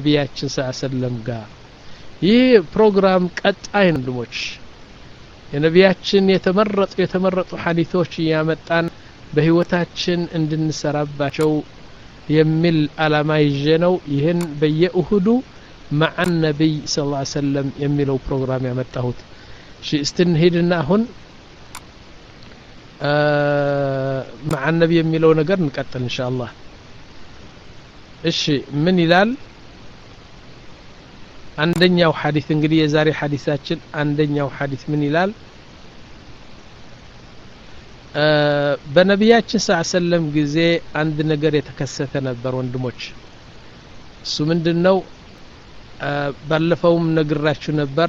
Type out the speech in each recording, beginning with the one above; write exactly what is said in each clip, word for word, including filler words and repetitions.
ነብያችን ሰለላሁ ጋር ይህ ፕሮግራም ቀጣይ ወንድሞች የነብያችን የተመረጡ የተመረጡ ሐዲሶች ያመጣን በህይወታችን እንድንሰራባቸው የሚል አላማ ይዤ ነው ይህን በየእሁዱ مع النبي صلى الله عليه وسلم የሚለው ፕሮግራም ያመጣሁት እሺ እስትንሄድና አሁን مع النبي የሚለው ነገር እንቀጥል ኢንሻአላህ እሺ ምን ይላል አንደኛው ሐዲስ እንግዲህ የዛሬ ሐዲሳችን አንደኛው ሐዲስ ምን ይላል በነብያችን ሰለላሁ ዐለይሂ ወሰለም ጊዜ አንድ ነገር የተከሰተ ነበር ወንድሞች እሱ ምንድነው ባለፈውም ነግራችሁ ነበር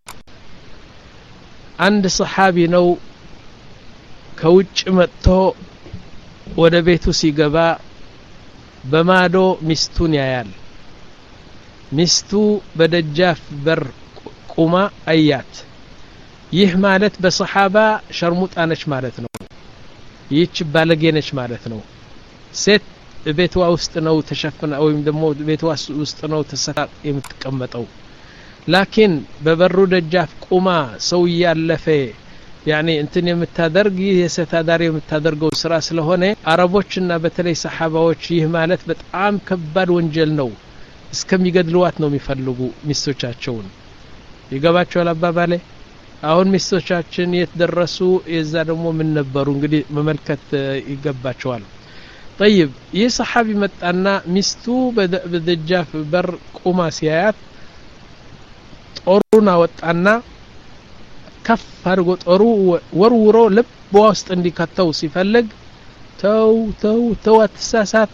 አንድ ሰሃቢ ነው ከውጭ መጥቶ ወደ ቤቱ ሲገባ በማዶ ሚስቱን ያያል ሚስቱ በደጃፍ በር ቁማ አያት ይህ ማለት በሰሃባ ሸርሙጣ ነች ማለት ነው ይህች ባለጌ ነች ማለት ነው ሴት ቤቷ ውስጥ ነው ተሸፍና ወይም ደግሞ ቤቷ ውስጥ ነው ተሰራ የምትቀመጠው ላኪን በበሩ ደጃፍ ቁማ ሰው ያለፈ ያኒ እንትን የምታደርግ የሴት አዳሪ የምታደርገው ስራ ስለሆነ አረቦችና በተለይ ሰሃባዎች ይህ ማለት በጣም ከባድ ወንጀል ነው እስከሚገድሉዋት ነው የሚፈልጉ ሚስቶቻቸውን ይገባቸዋል አባባሌ አሁን ሚስቶቻችን የተደረሱ የዛ ደግሞ ምን ነበሩ እንግዲህ መመልከት ይገባቸዋል طيب ይህ ሰሃቢ መጣና ሚስቱ በደጃፍ በር ቁማ ሲያያት ጦሩን አወጣና ከፍ አድርጎ ጦሩ ወርውሮ ልቧ ውስጥ እንዲከተው ሲፈልግ ተው ተው ተው አትሳሳት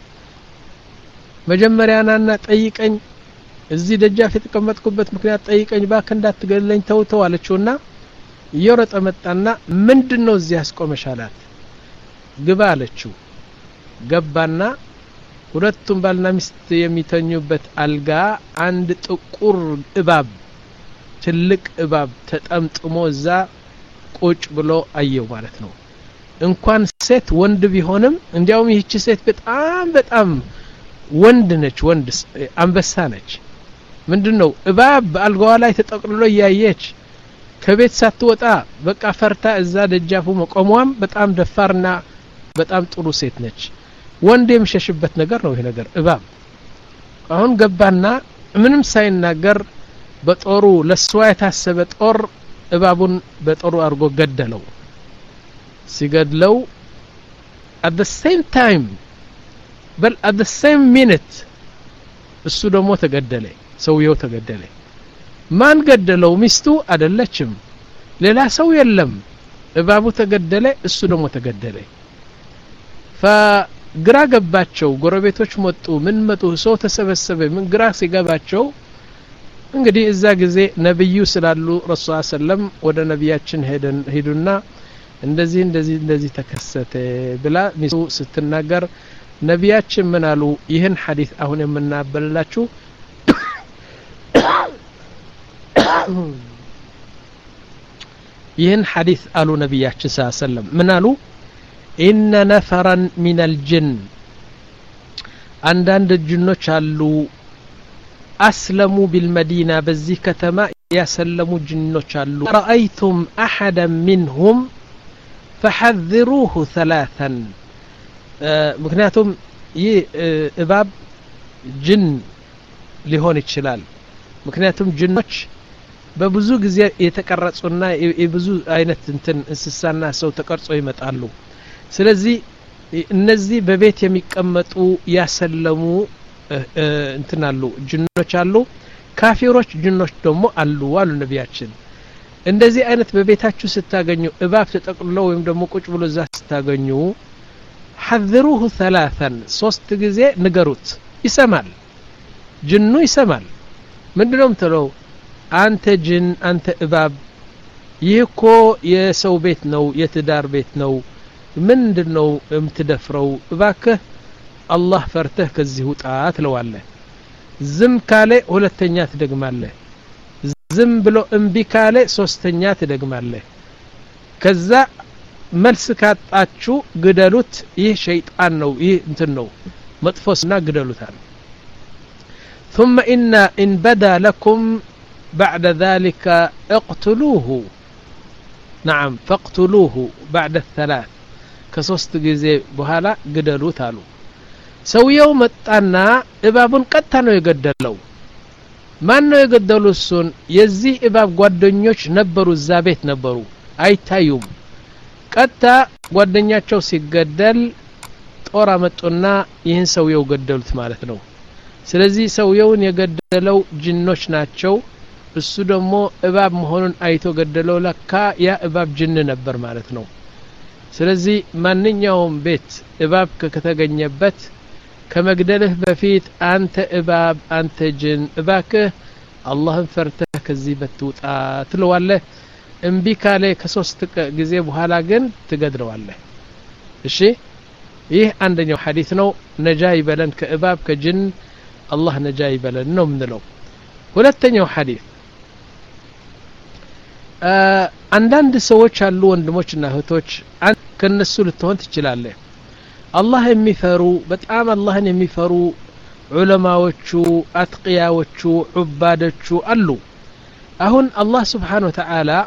መጀመሪያና ጠይቀኝ እዚህ ደጃፍ የተቀመጥኩበት ምክንያት ጠይቀኝ ባክ እንዳትገለኝ ተው ተው አለችውና ይወረጠ መጣና ምንድነው እዚህ ያስቆመሻላት ግባ አለችው ገባና ሁለቱም ባልና ሚስት የሚተኙበት አልጋ አንድ ጥቁር እባብ ትልቅ እባብ ተጠምጥሞ እዛ ቁጭ ብሎ አየው ማለት ነው እንኳን ሴት ወንድ ቢሆንም እንዲያውም ይህች ሴት በጣም በጣም ወንድ ነች ወንድ አንበሳ ነች ምንድነው እባብ አልጋዋ ላይ ተጠቅልሎ ያየች ከቤት ሳትወጣ በቃ ፈርታ እዛ ደጃፉ መቆሟም በጣም ደፋርና በጣም ጥሩ ሴት ነች ወንድ የሚሸሽበት ነገር ነው ይሄ ነገር እባብ አሁን ገባና ምንም ሳይናገር በጦሩ ለሷ የታሰበ ጦር እባቡን በጦሩ አርጎ ገደለው ሲገድለው at the same time በል at the same minute እሱ ደግሞ ተገደለ ሰውየው ተገደለ ማን ገደለው ሚስቱ አይደለችም ሌላ ሰው የለም እባቡ ተገደለ እሱ ደግሞ ተገደለ ፈግራ ገባቸው ጎረቤቶች መጡ ምን መጡ ሰው ተሰበሰበ ምን ግራ ሲገባቸው እንግዲህ እዛ ጊዜ ነብዩ ስላሉ ረሱል ሰለም ወደ ነብያችን ሄደን ሄዱና እንደዚህ እንደዚህ እንደዚህ ተከሰተ ብላ ሚስቱ ስትናገር ነብያችን ምን አሉ ይህን ሐዲስ አሁን የምናበላችሁ ይህን ሐዲስ አሉ ነብያችን ሰለም ምን አሉ ኢነ ነፈራን ሚነል ጅን አንዳንድ ጅኖች አሉ አስለሙ ቢልመዲና በዚህ ከተማ ያሰለሙ ጅኖች አሉ ረአይቱም አሐደን ሚንሁም فحذروه ثلاثا ምክንያቱም ይህ እባብ ጅን ሊሆን ይችላል ምክንያቱም ጅኖች በብዙ ጊዜ የተቀረጹና የብዙ አይነት እንትን እንስሳና ሰው ተቀርጾ ይመጣሉ ስለዚህ እነዚህ በቤት የሚቀመጡ ያሰለሙ እንትን አሉ ጅኖች አሉ ካፊሮች ጅኖች ደግሞ አሉ አሉ ነብያችን እንደዚህ አይነት በቤታችሁ ስታገኙ እባብ ተጠቅልሎ ወይም ደግሞ ቁጭ ብሎ እዛ ስታገኙ حذروه ثلاثا ሶስት ጊዜ ንገሩት ይሰማል ጅኑ ይሰማል ምንድነው ተለው አንተ ጅን አንተ እባብ ይህኮ የሰው ቤት ነው የትዳር ቤት ነው ምንድነው የምትደፍረው እባክህ አላህ ፈርተህ ከዚህ ውጣ ትለዋለህ ዝም ካለ ሁለተኛ ትደግማለህ ዝም ብሎ እምቢ ካለ ሶስተኛ ትደግማለህ ከዛ መልስ ካጣችሁ ግደሉት ይህ ሸይጣን ነው ይህ እንትን ነው መጥፎስና ግደሉታል ثم إن إن بدا لكم بعد ذلك اقتلوه نعم فاقتلوه بعد الثلاث كسوست جزء بهلا قدروا تالو سو يوم التانا إبابون قد تانو يقدلو ما أنه يقدلو السن يزي إباب قدنيوش نبرو الزابيت نبرو أي تايوم قد تا قدنياتشو سيقدل ጦር አመጡና ይህን ሰውየው ገደሉት ማለት ነው ስለዚህ ሰውየውን የገደለው ጅኖች ናቸው እሱ ደግሞ እባብ መሆኑን አይቶ ገደለው ለካ ያ እባብ ጅን ነበር ማለት ነው ስለዚህ ማንኛውም ቤት እባብ ከተገኘበት ከመግደልህ በፊት አንተ እባብ አንተ ጅን እባክህ አላህን ፈርተህ ከዚህ በትውጣ ትለዋለህ እምቢ ካለ ከሶስት ጊዜ በኋላ ግን ትገድለዋለህ እሺ ይህ አንደኛው ሐዲስ ነው ነጃ ይበለን ከእባብ ከጅን አላህ ነጃ ይበለን ነው ምንለው ሁለተኛው ሐዲስ አንዳንድ ሰዎች አሉ ወንድሞችና እህቶች ከነሱ ልትሆን ትችላለህ አላህ የሚፈሩ በጣም አላህን የሚፈሩ ዑለማዎቹ አጥቂያዎቹ ዑባዶቹ አሉ አሁን አላህ Subhanahu Wa Ta'ala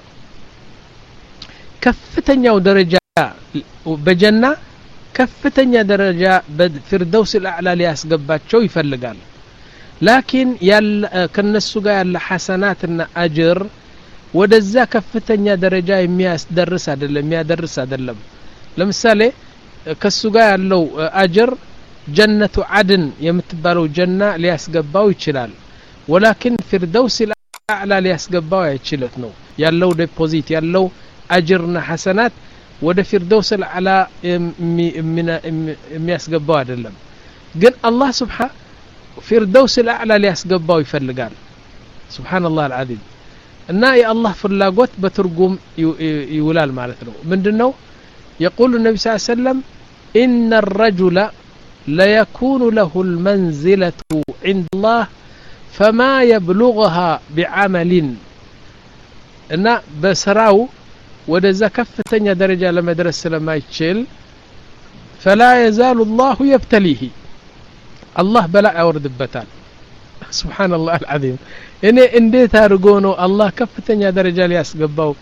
ከፍተኛው ደረጃ በጀና ከፍተኛ ደረጃ በፊርደውስ الأعلى ሊያስገባቸው ይፈልጋል ላኪን ከነሱ ጋር ያለ ሐሰናትና አጅር ወደዛ ከፍተኛ ደረጃ የሚያስደርስ አይደለም የሚያደርስ አይደለም ለምሳሌ ከሱ ጋር ያለው አጅር ጀነቱ አድን የምትባለው ጀና ሊያስገባው ይችላል ወላኪን ፊርደውስ الأعلى ሊያስገባው አይችልም ነው ያለው ዲፖዚት ያለው አጅርና ሐሰናት ወደ ፊርደውስ الأعلى የሚያስገባው አይደለም ግን አላህ Subhanahu ፊርደውስ الأعلى ሊያስገባው ይፈልጋል ሱብሃንአላህ العظيم እና የአላህ ፍላጎት በትርጉም ይውላል ማለት ነው ምንድነው يقول النبي صلى الله عليه وسلم إن الرجل لا يكون له المنزلة عند الله فما يبلغها بعمل እና በስራው ወደዛ ከፍተኛ ደረጃ ለመድረስ ስለማይችል فلا يزال الله يبتليه الله بلاء ያወርድበታል سبحان الله العظيم እኔ እንዴት አድርጎ ነው አላህ ከፍተኛ ደረጃ ሊያስገባው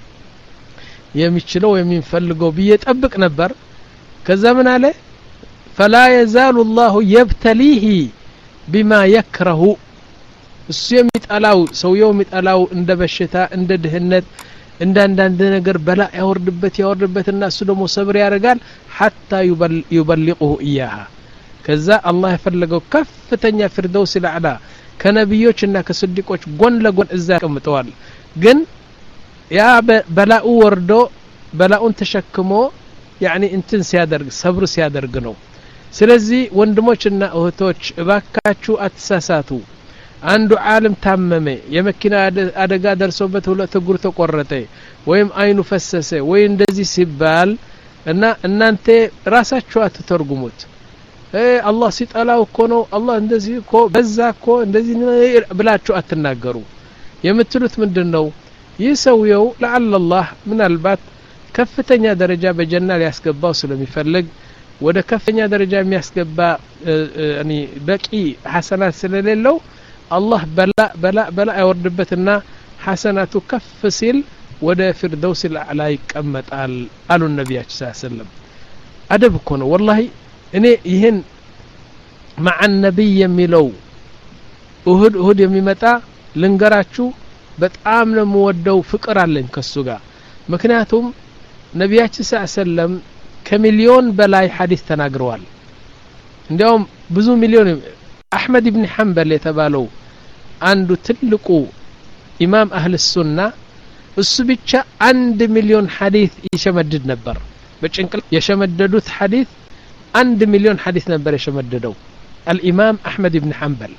የሚችለው የሚፈልገው በየጠብቅ ነበር ከዛ ምን አለ فلا يزال الله يبتليه بما يكره እሱ የሚጣላው ሰውየው የሚጣላው እንደ በሽታ እንደ ድህነት እንደ አንዳንድ ነገር በላ ያወርድበት ያወርድበትና እሱ ደግሞ ሰብር ያደርጋል حتى يبلغه اياها ከዛ አላህ የፈለገው ከፍተኛ ፍርደውስ الأعلى ከነብዮችና ከስዲቆች ጎን ለጎን እዛ ቀምጠዋል ግን ያ በላኡ ወርዶ በላኡን ተሸክሞ يعني እንትን ሲያደርግ ሰብር ሲያደርግ ነው ስለዚህ ወንድሞችና እህቶች እባካችሁ አትሳሳቱ አንዱ ዓለም ታመመ የመኪና አደጋ ደርሶበት ሁለት እግሩ ተቆረጠ ወይም አይኑ ፈሰሰ ወይ እንደዚህ ሲባል እና እናንተ ራሳችሁ አትተርጉሙት እ አላህ ሲጣላው እኮ ነው አላህ እንደዚህ እኮ በዛ እኮ እንደዚህ ብላችሁ አትናገሩ የምትሉት ምንድነው ይሰውየው ለዓለ አላህ ምናልባት ከፍተኛ ደረጃ በጀና ሊያስገባው ስለሚፈልግ ወደ ከፍተኛ ደረጃ የሚያስገባ ያኒ በቂ ሐሰናት ስለሌለው الله بلا بلا بلا يوردبتنا حسنات كف سيل ودا فردوس الأعلى يقمطال قالوا النبي صلى الله عليه وسلم ادب كونه والله اني يهن مع النبي يميلو እሁድ እሁድ የሚመጣ ልንገራችሁ በጣም ነው የምወደው ፍቅር አለኝ ከሱ ጋር ምክንያቱም ነብያችን ሰለላሁ ዐለይሂ ወሰለም ከሚሊዮን በላይ ሐዲስ ተናግረዋል እንዲያውም ብዙ ሚሊዮን አህመድ ኢብኑ ሐንበል የተባለው አንዱ ትልቁ ኢማም አህለ ሱና እሱ ብቻ አንድ ሚሊዮን ሐዲስ ይሸመድድ ነበር በጭንቅል የሸመደዱት ሐዲስ አንድ ሚሊዮን ሐዲስ ነበር የሸመደደው الامام احمد ابن حنبل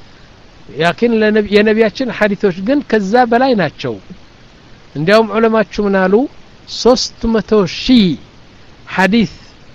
ያኪን የነብያችን ሐዲሶች ግን ከዛ በላይ ናቸው እንዲያውም ዑለማቹ ምናሉ ሶስት መቶ ሺህ ሐዲስ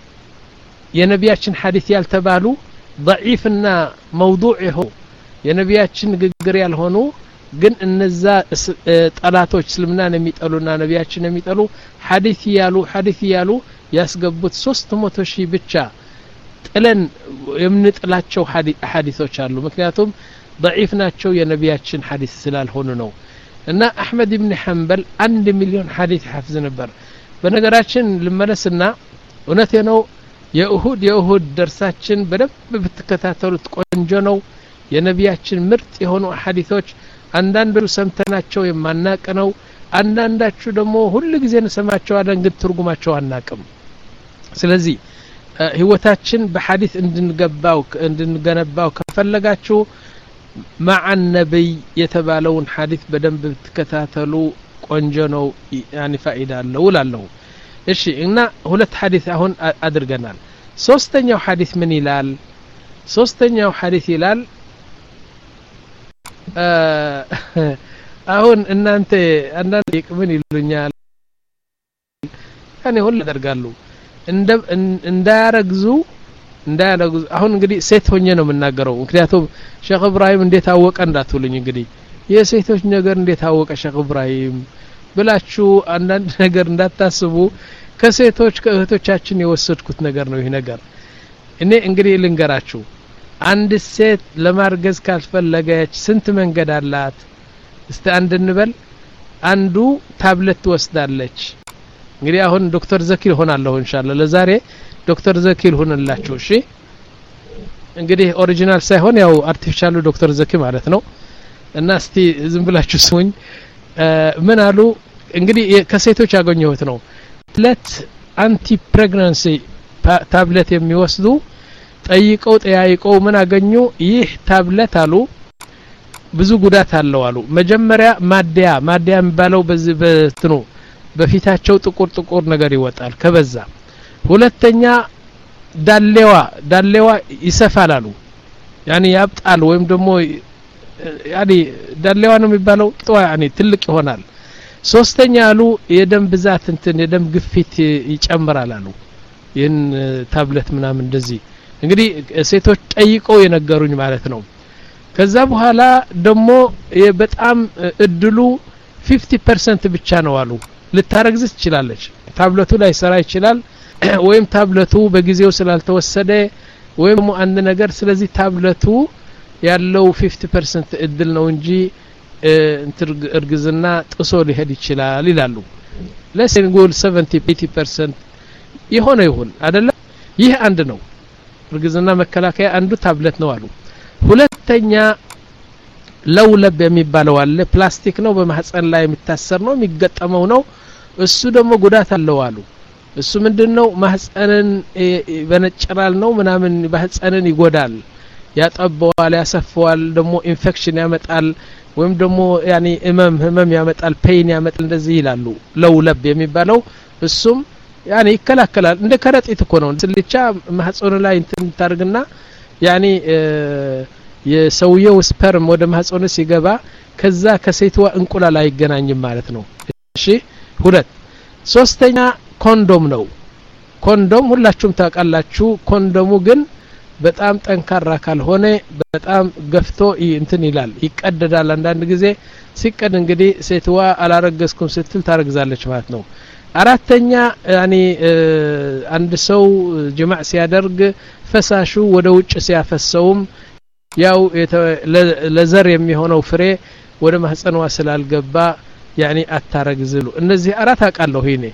የነብያችን ሐዲስ ያልተባሉ ضعيفና موضوع ይሆ የነብያችን ንግግር ያልሆኑ ግን እነዛ ጠላቶች እስልምናን የሚጠሉና ነብያችን የሚጠሉ ሐዲስ ያሉ ሐዲስ ያሉ ያስገቡት ሶስት መቶ ሺህ ብቻ ጥለን የምንጥላቸው ሐዲሶች አሉ ምክንያቱም ضعيف ናቸው የነቢያችን ሐዲስ ስላልሆኑ ነው እና አህመድ ኢብኑ ሐንበል አንድ ሚሊዮን ሐዲስ ሐፍዝ ነበር በነገራችን ልመለስና እውነቴ ነው የኡሁድ የኡሁድ ደርሳችን በደንብ ብትከታተሉት ቆንጆ ነው የነቢያችን ምርጥ የሆኑ ሐዲሶች አንዳንዱ ሰምተናቸው የማናቀ ነው አንዳንዳችሁ ደግሞ ሁሉ ጊዜ እንሰማቸዋለን ግን ትርጉማቸው አናቅም ስለዚህ ህይወታችን በሐዲስ እንድንገባው እንድንገነባው ከፈለጋችሁ مع النبي የተባለውን ሐዲስ በደንብ ብትከታተሉ ቆንጆ ነው يعني فائده አለው ላለው እሺ እና ሁለት ሐዲስ አሁን አድርገናል ሶስተኛው ሐዲስ ምን ይላል ሶስተኛው ሐዲስ ይላል አሁን እናንተ አንዳንድ ምን ይሉኛል እኔ ሁሉ ያደርጋሉ እንደ እንዳያረግዙ እንዳያረግዙ አሁን እንግዲህ ሴት ሆኜ ነው የምናገረው ምክንያቱም ሼክ ኢብራሂም እንዴት አወቀ እንዳትሉኝ እንግዲህ የሴቶች ነገር እንዴት አወቀ ሼክ ኢብራሂም ብላችሁ አንዳንድ ነገር እንዳታስቡ ከሴቶች ከእህቶቻችን የወሰድኩት ነገር ነው ይሄ ነገር እኔ እንግዲህ ልንገራችሁ አንድ ሴት ለማርገዝ ካልፈለገች ስንት መንገድ አላት እስቲ አንድ እንበል አንዱ ታብሌት ትወስዳለች እንግዲህ አሁን ዶክተር ዘኪር ሆናለሁ ኢንሻአላህ ለዛሬ ዶክተር ዘኪር ሆነላችሁ እሺ እንግዲህ ኦሪጂናል ሳይሆን ያው አርቲፊሻሉ ዶክተር ዘኪ ማለት ነው እና እስቲ ዝም ብላችሁ ስሙኝ ምን አሉ እንግዲህ ከሴቶች ያገኘሁት ነው ለት አንቲ ፕሬግናንሲ ታብሌት የሚወስዱ ጠይቀው ጠያይቀው ምን አገኙ ይህ ታብሌት አሉ ብዙ ጉዳት አለው አሉ መጀመሪያ ማዲያ ማዲያ የሚባለው በዚህ በትኑ በፊታቸው ጥቁር ጥቁር ነገር ይወጣል ከበዛ ሁለተኛ ዳሌዋ ዳሌዋ ይሰፋላሉ يعني ያብጣል ወይም ደግሞ يعني ዳሌዋ ነው የሚባለው ጧ يعني ትልቅ ይሆናል ሶስተኛ አሉ የደም ብዛት እንትን የደም ግፊት ይጨምራል አሉ ይህን ታብሌት ምናምን እንደዚህ እንግዲህ ሴቶች ጠይቀው የነገሩኝ ማለት ነው ከዛ በኋላ ደግሞ በጣም እድሉ fifty percent ብቻ ነው አሉ ልታረግዝ ትችላለች ታብሌቱ ላይ ሰራ ይችላል ወይም ታብሌቱ በጊዜው ስላልተወሰደ ወይም አንድ ነገር ስለዚህ ታብሌቱ ያለው fifty percent እድል ነው እንጂ እርግዝና ጥሶ ሊሄድ ይችላል ይላሉ ለሴንጎል seventy eighty percent ይሆነ ይሁን አይደለም ይህ አንድ ነው እርግዝና መከላከያ አንዱ ታብሌት ነው አሉ ሁለተኛ ለውለብ የሚባለው አለ ፕላስቲክ ነው በማህፀን ላይ የሚታሰር ነው የሚገጠመው ነው እሱ ደግሞ ጉዳት አለው አሉ እሱ ምንድነው ማህፀንን በነጭራል ነው ምናምን ማህፀንን ይጎዳል ያጠበዋል ያሰፈዋል ደግሞ ኢንፌክሽን ያመጣል ወይም ደግሞ ያኒ እመም ህመም ያመጣል ፔን ያመጣል እንደዚህ ይላሉ ለውለብ የሚባለው እሱም ያኒ ይከላከላል እንደ ከረጢት እኮ ነው ስልቻ ማህፀኑ ላይ እንትን ታርግና ያኒ የሰውየው ስፐርም ወደ ማህፀኑ ሲገባ ከዛ ከሴትዋ እንቁላል አይገናኝም ማለት ነው እሺ ሁለት ሶስተኛ ኮንዶም ነው ኮንዶም ሁላችሁም ታውቃላችሁ ኮንዶሙ ግን በጣም ጠንካራ ካልሆነ በጣም ገፍቶ እንትን ይላል ይቀደዳል አንዳንድ ጊዜ ሲቀድ እንግዲህ ሴትዋ አላረገዝኩም ስትል ታረግዛለች ማለት ነው አራተኛ ያኒ አንድ ሰው ጅማዕ ሲያደርግ ፈሳሹ ወደ ውጭ ሲያፈሰውም ያው ለዘር የሚሆነው ፍሬ ወደ ማህፀንዋ ስላልገባ ያኒ አታረግዝሉ እነዚህ አራት አቃለው ይሄኔ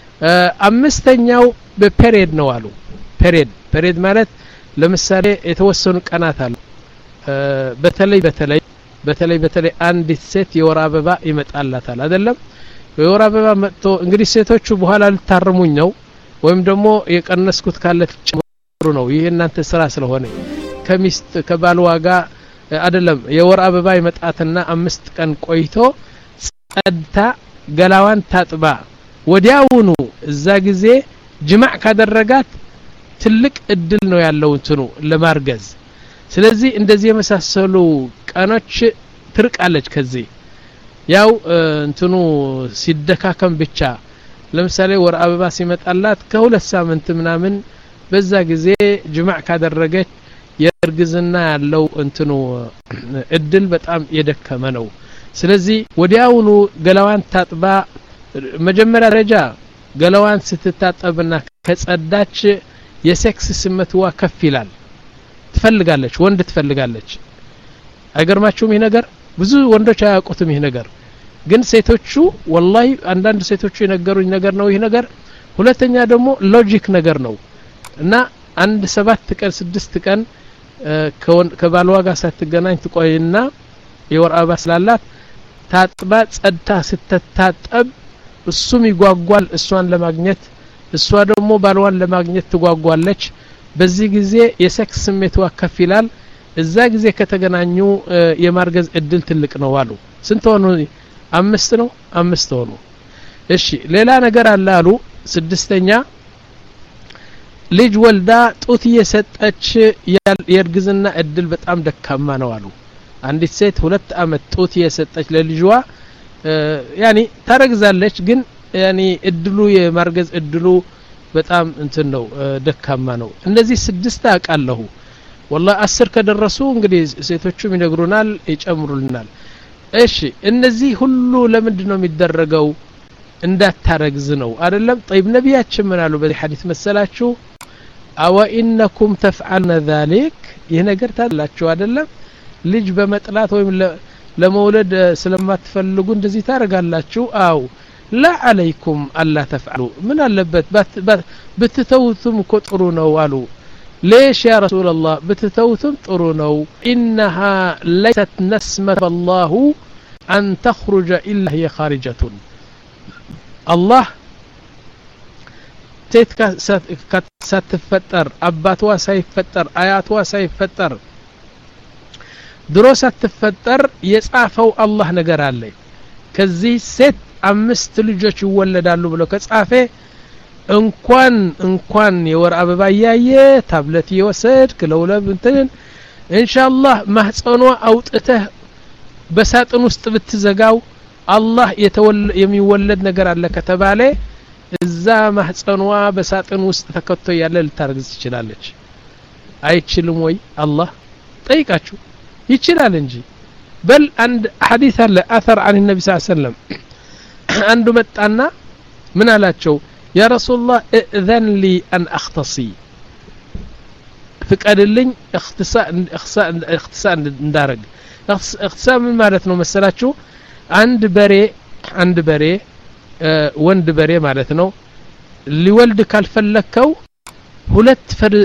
አምስተኛው በፔሪድ ነው አሉ ፔሪድ ፔሪድ ማለት ለምሳሌ የተወሰኑ ቀናት አሉ በተለይ በተለይ በተለይ በተለይ አንዲት ሴት የወር አበባ ይመጣላታል አይደለም የወር አበባ መጥቶ እንግዲህ ሴቶቹ በኋላ ልታርሙኝ ነው ወይም ደግሞ የቀነስኩት ካለ ጨምሩ ነው ይሄ እናንተ ስራ ስለሆነ ከሚስት ከባልዋ ጋር አይደለም የወር አበባ ይመጣትና አምስት ቀን ቆይቶ ጸድታ ገላዋን ታጥባ ወዲያውኑ እዛ ጊዜ ጅማዕ ካደረጋት ትልቅ እድል ነው ያለው እንትኑ ለማርገዝ ስለዚህ እንደዚህ የመሳሰሉ ቀኖች ትርቃለች ከዚህ ያው እንትኑ ሲደካከም ብቻ ለምሳሌ ወር አበባ ሲመጣላት ከሁለት ሳምንት ምናምን በዛ ጊዜ ጅማዕ ካደረገች የርግዝና ያለው እንትኑ እድል በጣም የደከመ ነው ስለዚህ ወዲያውኑ ገላዋን ታጥባ መጀመሪያ ደረጃ ገላዋን ስትታጠብና ከጸዳች የሴክስ ስሜትዋ ከፍ ይላል ትፈልጋለች ወንድ ትፈልጋለች አይገርማችሁም? ይሄ ነገር ብዙ ወንዶች አያውቁትም። ይሄ ነገር ግን ሴቶቹ ወላሂ አንዳንድ ሴቶቹ የነገሩኝ ነገር ነው ይሄ ነገር። ሁለተኛ ደግሞ ሎጂክ ነገር ነው እና አንድ ሰባት ቀን ስድስት ቀን ከባልዋ ጋር ሳትገናኝ ትቆይና የወር አበባ ስላላት ታጥባ ጸድታ ስትታጠብ እሱም ይጓጓል እሷን ለማግኘት፣ እሷ ደግሞ ባልዋን ለማግኘት ትጓጓለች። በዚህ ጊዜ የሴክስ ስሜቷ ከፍ ይላል። እዛ ጊዜ ከተገናኙ የማርገዝ እድል ትልቅ ነው አሉ። ስንት ሆኑ? አምስት ነው። አምስት ሆኑ። እሺ ሌላ ነገር አለ አሉ። ስድስተኛ ልጅ ወልዳ ጡት እየሰጠች የእርግዝና እድል በጣም ደካማ ነው አሉ። አንዲት ሴት ሁለት አመት ጡት እየሰጠች ለልጇ ያኒ ታረግዛለች፣ ግን ያኒ እድሉ የማርገዝ እድሉ በጣም እንትን ነው ደካማ ነው። እነዚህ ስድስት አቃለሁ والله አስር ከደረሱ እንግዲህ ሴቶቹም ይነግሩናል ይጨምሩልናል። እሺ እነዚህ ሁሉ ለምንድን ነው የሚደረገው? እንዳታረግዝ ነው አይደለም? طيب ነብያችን ምን አሉ በዚህ ሐዲስ መሰላችሁ? አው ኢንኩም ተፍዓሉነ ذلك ይሄ ነገር ታላችሁ አይደለም? ልጅ በመጥላት ወይም ለመውለድ ስለማትፈልጉ እንደዚህ ታረጋላችሁ? አው لا عليكم الا تفعلوا ምን አለበት ብትተውቱም እኮ ጥሩ ነው አሉ። ليش يا رسول الله بتتوتم طرونو إنها ليست نسمة الله أن تخرج إلا هي خارجة. الله تيتك ستفتر أباتوا سيفتر آياتوا سيفتر دروسة تفتر يسعفوا الله نقر علي كزي ست أمست لجوش يولدالو بلو كسعفه እንኳን እንኳን የወር አበባ ያየ ታብሌት ይወሰድ ከለውለብ እንትን ኢንሻአላህ ማህፀኗ አውጥተህ በሳጥን ውስጥ ብትዘጋው አላህ የሚወለድ ነገር አለ ከተባለ እዛ ማህፀኗ በሳጥን ውስጥ ተከቶ ያለ ልታርግዝ ትችላለች። አይችልም ወይ? አላህ ጠይቃችሁ ይችላል እንጂ። በል አንድ ሐዲስ አለ አثر عن النبي صلى الله عليه وسلم አንዱ መጣና ምን አላቸው? يا رسول الله اذن لي ان اختصي فقدلኝ اختصاء اختصاء اختصاء እንዳረግ اختصاء ምን ማለት ነው መሰላችሁ? አንድ በሬ አንድ በሬ ወንድ በሬ ማለት ነው ሊወልድ ካልፈለከው ሁለት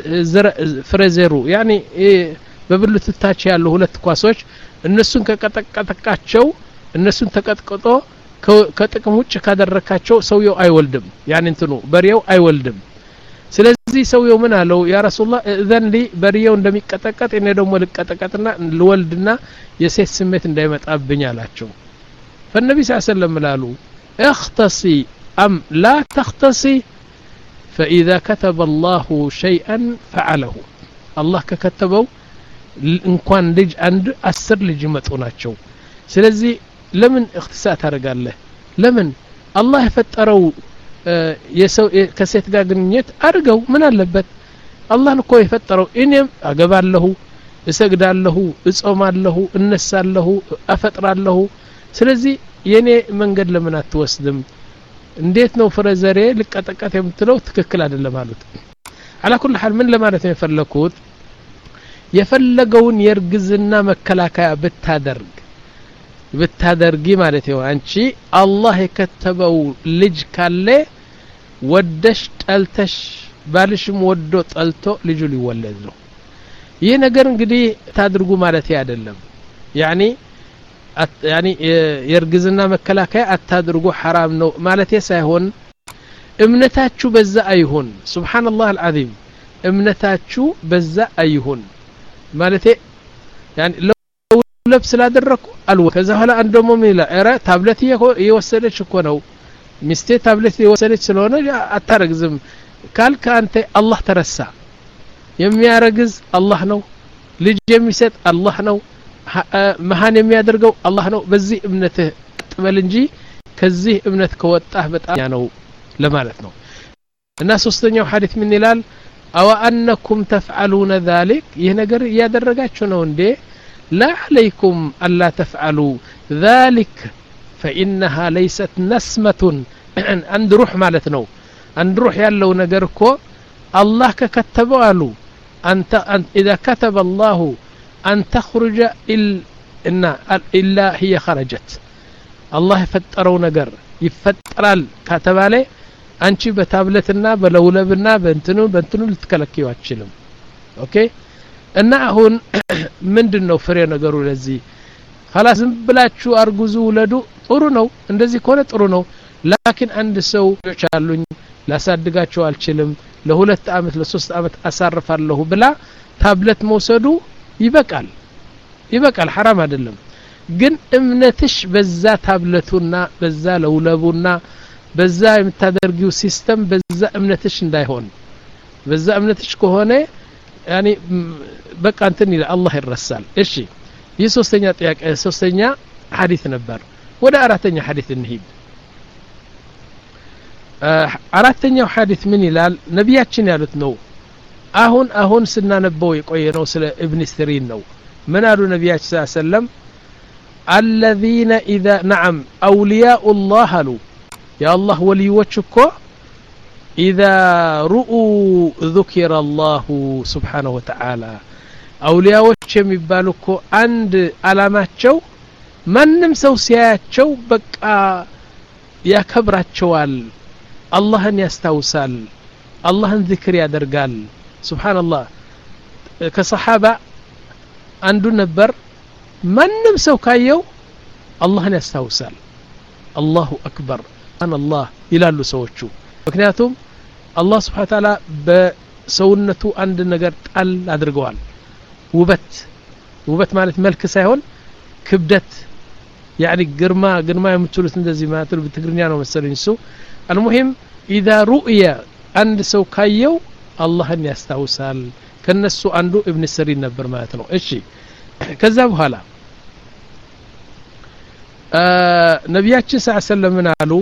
ፍሬዘሩ ያኒ በብልቱ ታች ያለው ሁለት ኳሶች እነሱን ከቀጠቀጠቃቸው እነሱን ተቀጥቅጦ ከጥቅም ውጭ ካደረካቸው ሰውየው አይወልድም። ያን እንትኑ በሬው አይወልድም። ስለዚህ ሰውየው ምን አለው? ያ ረሱላህ እዘን ሊ በሬው እንደሚቀጠቀጥ እኔ ደግሞ ልቀጠቀጥና ልወልድና የሴት ስሜት እንዳይመጣብኝ አላቸው። فالنبي صلى الله عليه وسلم قالوا اختصي ام لا تختصي فاذا كتب الله شيئا فعله الله ككتبው እንኳን ልጅ አንድ አስር ልጅ መጥቶናቸው። ስለዚህ ለምን اختصاء ታረጋለህ? ለምን አላህ የፈጠረው የሰው ከሴት ጋር ግንኙነት አድርገው ምን አለበት? አላህ እኮ የፈጠረው እኔም አገባለሁ፣ እሰግዳለሁ፣ እጾማለሁ፣ እነሳለሁ፣ አፈጥራለሁ። ስለዚህ የኔ መንገድ ለምን አትወስድም? እንዴት ነው ፍረዘሬ ልቀጠቀጥ የምትለው? ትክክል አይደለም ማለት على كل حال ምን ለማለት ነው የፈለኩት? የፈለገውን የርግዝና መከላከያ ብታደርግ ብታደርጊ ማለት ነው አንቺ አላህ የከተበው ልጅ ካለ ወደሽ ጠልተሽ ባልሽም ወዶ ጠልቶ ልጁ ሊወለድ ነው። ይሄ ነገር እንግዲህ ታድርጉ ማለት አይደለም። ያኒ ያኒ የርግዝና መከላከያ አታድርጉ ሐራም ነው ማለት ሳይሆን እምነታችሁ በዛ አይሁን። ሱብሃንአላህ አልዓዚም እምነታችሁ በዛ አይሁን ማለት ያኒ ለብስ ስላደረኩ አልወ ከዛ ኋላ አንደሞ ሚላ አረ ታብሌት እየወሰደች እኮ ነው ሚስቴ ታብሌት እየወሰደች ስለሆነ አታረግዝም ካልካ አንተ አላህ ተረሳ። የሚያረግዝ አላህ ነው፣ ልጅ የሚሰጥ አላህ ነው፣ መሃን የሚያደርገው አላህ ነው። በዚህ እምነትህ ጥበል እንጂ ከዚህ እምነት ከወጣህ በጣም ነው ለማለት ነው። እና ሶስተኛው ሐዲስ ምን ይላል? አው አንኩም ተፍዓሉነ ذلك ይህ ነገር ያደረጋችሁ ነው እንዴ? لا عليكم ألا تفعلوا ذلك فإنها ليست نسمة عند روح مالتنا عند روح يالله نقركو الله ككتبوا قالوا أنت إذا كتب الله أن تخرج إن إلا هي خرجت الله يفتروا نجر يفترال كتبالي أنشي بتابلتنا بلولبنا بنتنو بنتنو لتكلكيو أتشلم أوكي إن هون من دنو فرينا نجروا لزي خلاص بلاتشو أرجوزو ولدو طرونو اندزي كونه طرونو لكن عند سو يچالوني لا صدقاچو አልችልም ለሁለት አመት ለሶስት አመት አሳርፋለሁ ብላ ታብለት መውሰዱ ይበቃል ይበቃል حرام አይደለም ግን እምነትሽ በዛ ታብለቱና በዛ ለውለቡና በዛ የምታደርጊው ሲስተም በዛ እምነትሽ እንዳይሆን በዛ እምነትሽ ከሆነ يعني በቃ እንትን ይላል አላህ ይረሳል እሺ ይህ ሶስተኛ ጥያቄ ሶስተኛ ሐዲስ ነበር ወደ አራተኛ ሐዲስ እንሂድ አራተኛው ሐዲስ ምን ይላል ነብያችን ያሉት ነው አሁን አሁን ስናነበው የቆየነው ስለ ኢብኑ ሲሪን ነው ምን አሉ ነብያችን ሰለላሁ ዐለይሂ ወሰለም الذين اذا نعم اولياء الله له يا الله وليዎች እኮ اذا رؤوا ذكر الله سبحانه وتعالى አውሊያዎች የሚባሉ እኮ አንድ አላማቸው ማንም ሰው ሲያያቸው በቃ ያከብራቸዋል አላህን ያስታውሳል አላህን ዚክር ያደርጋል ሱብሃንአላህ ከሰሃባ አንዱ ነበር ማንም ሰው ካየው አላህን ያስታውሳል አላሁ አክበር አላህ ይላሉ ሰዎቹ ምክንያቱም አላህ Subhanahu Ta'ala በሰውነቱ አንድ ነገር ጣል አድርገዋል ውበት ውበት ማለት መልክ ሳይሆን ክብደት يعني ግርማ ግርማ የምትሉት እንደዚህ ማለት በትግርኛ ነው መሰለኝ እሱ المهم اذا رؤيا አንድ ሰው ካየው አላህን ያስታውሳል ከነሱ አንዱ ኢብኑ ሲሪን ነበር ማለት ነው እሺ ከዛ በኋላ ነብያችን ሰለላሁ ዐለይሂ ወሰለም ምን አሉ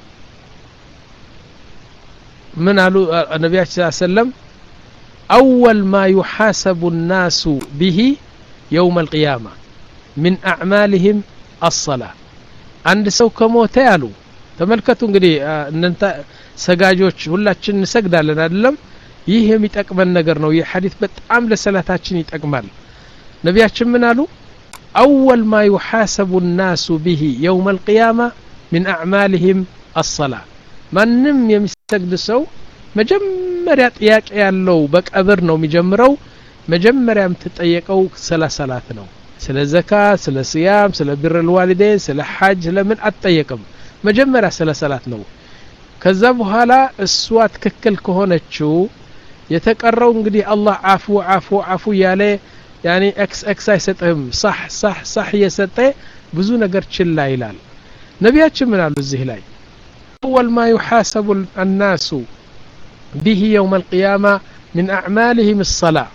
ምን አሉ ነብያችን ሰለላሁ ዐለይሂ ወሰለም اول ما يحاسب الناس به يوم القيامه من اعمالهم الصلاه عند سو كموت ያሉ ተመልከቱ እንግዲህ እናንተ ሰጋጆች ሁላችን እንሰግዳለን አይደለም ይሄ የሚጠቅመን ነገር ነው ይህ ሐዲስ በጣም ለሰላታችን ይጠቅማል ነብያችን ምን አሉ اول ما يحاسب الناس به يوم القيامه من اعمالهم الصلاه ማንም የሚሰግድ ሰው መጀመሪያ ጥያቄ ያለው በቀብር ነው የሚጀምረው መጀመሪያም ተጠየቀው ስለ ሰላት ነው ስለ ዘካት ስለ ሲያም ስለ ቢር الوالدين ስለ ሐጅ ለምን አትጠየቅም መጀመሪያ ስለ ሰላት ነው ከዛ በኋላ እሷ ትክክል ከሆነችው የተቀረው እንግዲህ አላህ አፉ አፉ አፉ ያለ يعني ኤክስ ኤክስ አይሰጥም صح صح صح የሰጠ ብዙ ነገር ችላ ይላል ነብያችን ምን አሉ እዚህ ላይ اول ما يحاسب الناس به يوم القيامه من اعمالهم الصلاه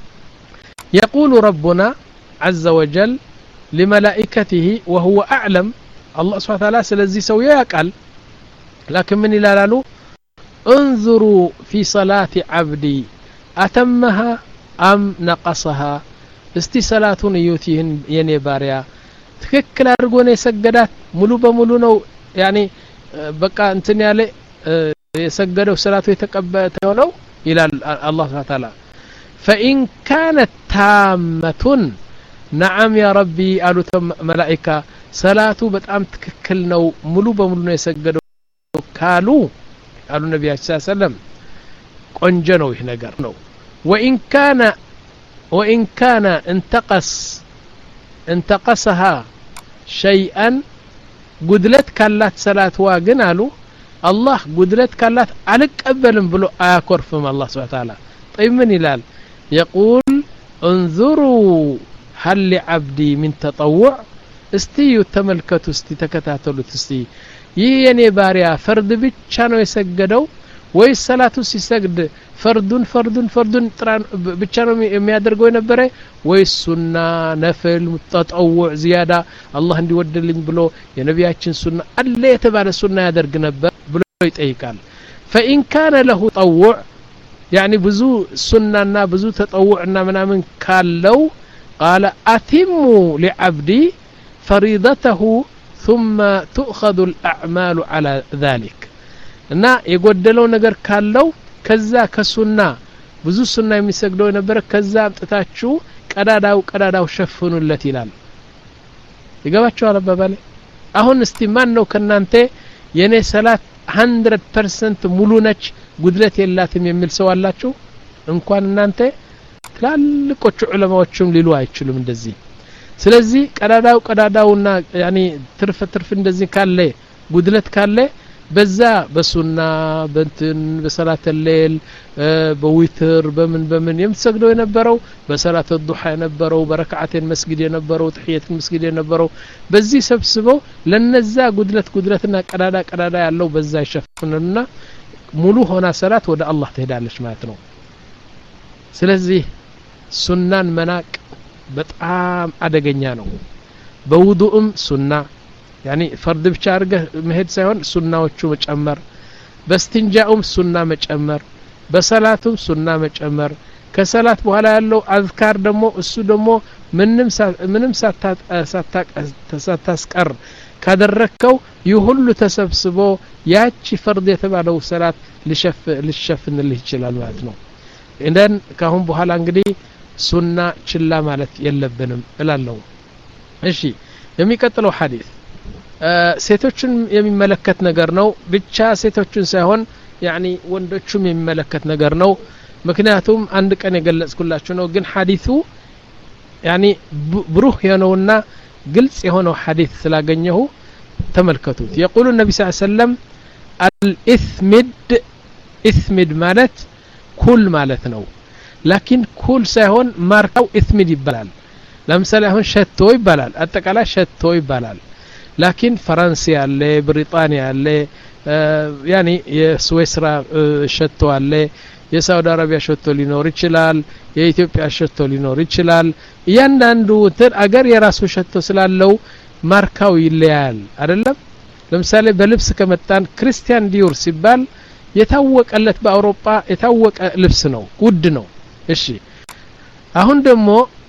يقول ربنا عز وجل لملائكته وهو اعلم الله سبحانه وتعالى ስለዚህ ሰው ያቃል لكن من ይላሉ انظروا في صلاه عبدي اتمها ام نقصها እስቲ ሰላቱን እዩቲን የኔ ባሪያ ትክክል አድርጎ ነው የሰገዳት ሙሉ በሙሉ ነው يعني በቃ እንትን ያለ የሰገደው ሰላቱ የተቀበለ ነው ይላል አላህ Subhanahu Wa Ta'ala فإن كانت تامة نعم يا ربي قالوا ملائكة صلاته በጣም ትክክል ነው ሙሉ በሙሉ ነው የሰገደው ካሉ አሉ ነብያችን ሰለላሁ ዐለይሂ ወሰለም ቆንጆ ነው ይሄ ነገር ነው وإن كان وإن كان انتقص انتقصها شيئا ጉድለት ካላት ሰላትዋ ግን አሉ አላህ ጉድለት ካላት አልቀበልም ብሎ አያኮርፍም አላህ Subhanahu Wa Ta'ala طيب ምን ይላል يقول انظروا هل لعبدي من تطوع እስቲ ተመልከቱ እስቲ ተከታተሉት እስቲ ይህ የኔ ባሪያ ፈርድ ብቻ ነው የሰገደው ወይ ሰላቱ ሲሰግድ ፈርዱን ፈርዱን ፈርዱን ጥራን ብቻ ነው የሚያደርገው የነበረ ወይ ሱና ነፍል ተጠውዕ ዚያዳ አላህ እንዲወድልኝ ብሎ የነብያችን ሱና አለ የተባለ ሱና ያደርግ ነበር ብሎ ይጠይቃል فإن كان له تطوع يعني ብዙ ሱናና ብዙ ተጠውዕና ምናምን ካለው قال أتموا لعبدي فريضته ثم تؤخذ الأعمال على ذلك እና የጎደለው ነገር ካለው ከዛ ከሱና ብዙ ሱና የሚሰግደው ነበር ከዛ አምጥታችሁ ቀዳዳው ቀዳዳው ሸፍኑለት ይላል ይገባችኋል አባባሌ አሁን እስቲ ማን ነው ከናንተ የኔ ሰላት one hundred percent ሙሉ ነች ጉድለት የላትም የሚል ሰው አላችሁ እንኳን እናንተ ትላልቆቹ ዑለማዎችም ሊሉ አይችሉም እንደዚህ ስለዚህ ቀዳዳው ቀዳዳውና ያኒ ትርፍ ትርፍ እንደዚህ ካለ ጉድለት ካለ በዛ በሱና በእንትን በሰላት الليل በዊትር በምን በምን የምትሰግደው የነበረው በሰላት الضحى የነበረው በረካዓተን መስጊድ የነበረው ተህiyat መስጊድ የነበረው በዚህ ሰብስበው ለነዛ ጉድለት ጉድለትና ቀዳዳ ቀዳዳ ያለው በዛ ይሸፍኑና ሙሉ ሆና ሰላት ወደ አላህ ትሄዳለች ማለት ነው ስለዚህ ሱናን መናቅ በጣም አደገኛ ነው በውዱእም ሱና ያኒ ፈርድ ብቻ አርገህ መሄድ ሳይሆን ሱናዎቹ መጨመር በስቲንጃኡም ሱና መጨመር በሰላቱም ሱና መጨመር ከሰላት በኋላ ያለው አዝካር ደግሞ እሱ ደግሞ ምንም ምንም ሳታስቀር ካደረከው ይሁሉ ተሰብስቦ ያቺ ፈርድ የተባለው ሰላት ሊሸፍ ሊሸፍንልህ ይችላል ማለት ነው እንደን ካሁን በኋላ እንግዲህ ሱና ችላ ማለት የለብንም እላለሁ እሺ የሚቀጥለው ሐዲስ ሴቶችን የሚመለከት ነገር ነው ብቻ ሴቶችን ሳይሆን ያኒ ወንዶችም የሚመለከት ነገር ነው ምክንያቱም አንድ ቀን የገለጽኩላችሁ ነው ግን ሐዲሱ ያኒ ብሩህ የሆነውና ግልጽ የሆነው ሐዲስ ስላገኘሁ ተመልከቱት يقول النبي صلى الله عليه وسلم الإثمد إثمد ማለት ኩል ማለት ነው ላኪን ኩል ሳይሆን ማርካው ኢስሚድ ይባላል ለምሳሌ አሁን ሸቶ ይባላል አጠቃላይ ሸቶ ይባላል ላኪን ፍራንስ ያለ ብሪጣንያ ያለ ያኒ የስዊስራ ሸቶ አለ የሳውዲ አረቢያ ሸቶ ሊኖር ይችላል የኢትዮጵያ ሸቶ ሊኖር ይችላል እያንዳንዱ ተር አገር የራሱ ሸቶ ስላለው ማርካው ይለያል አይደለም ለምሳሌ በልብስ ከመጣን ክርስቲያን ዲዮር ሲባል የታወቀለት በአውሮፓ የታወቀ ልብስ ነው ውድ ነው እሺ አሁን ደግሞ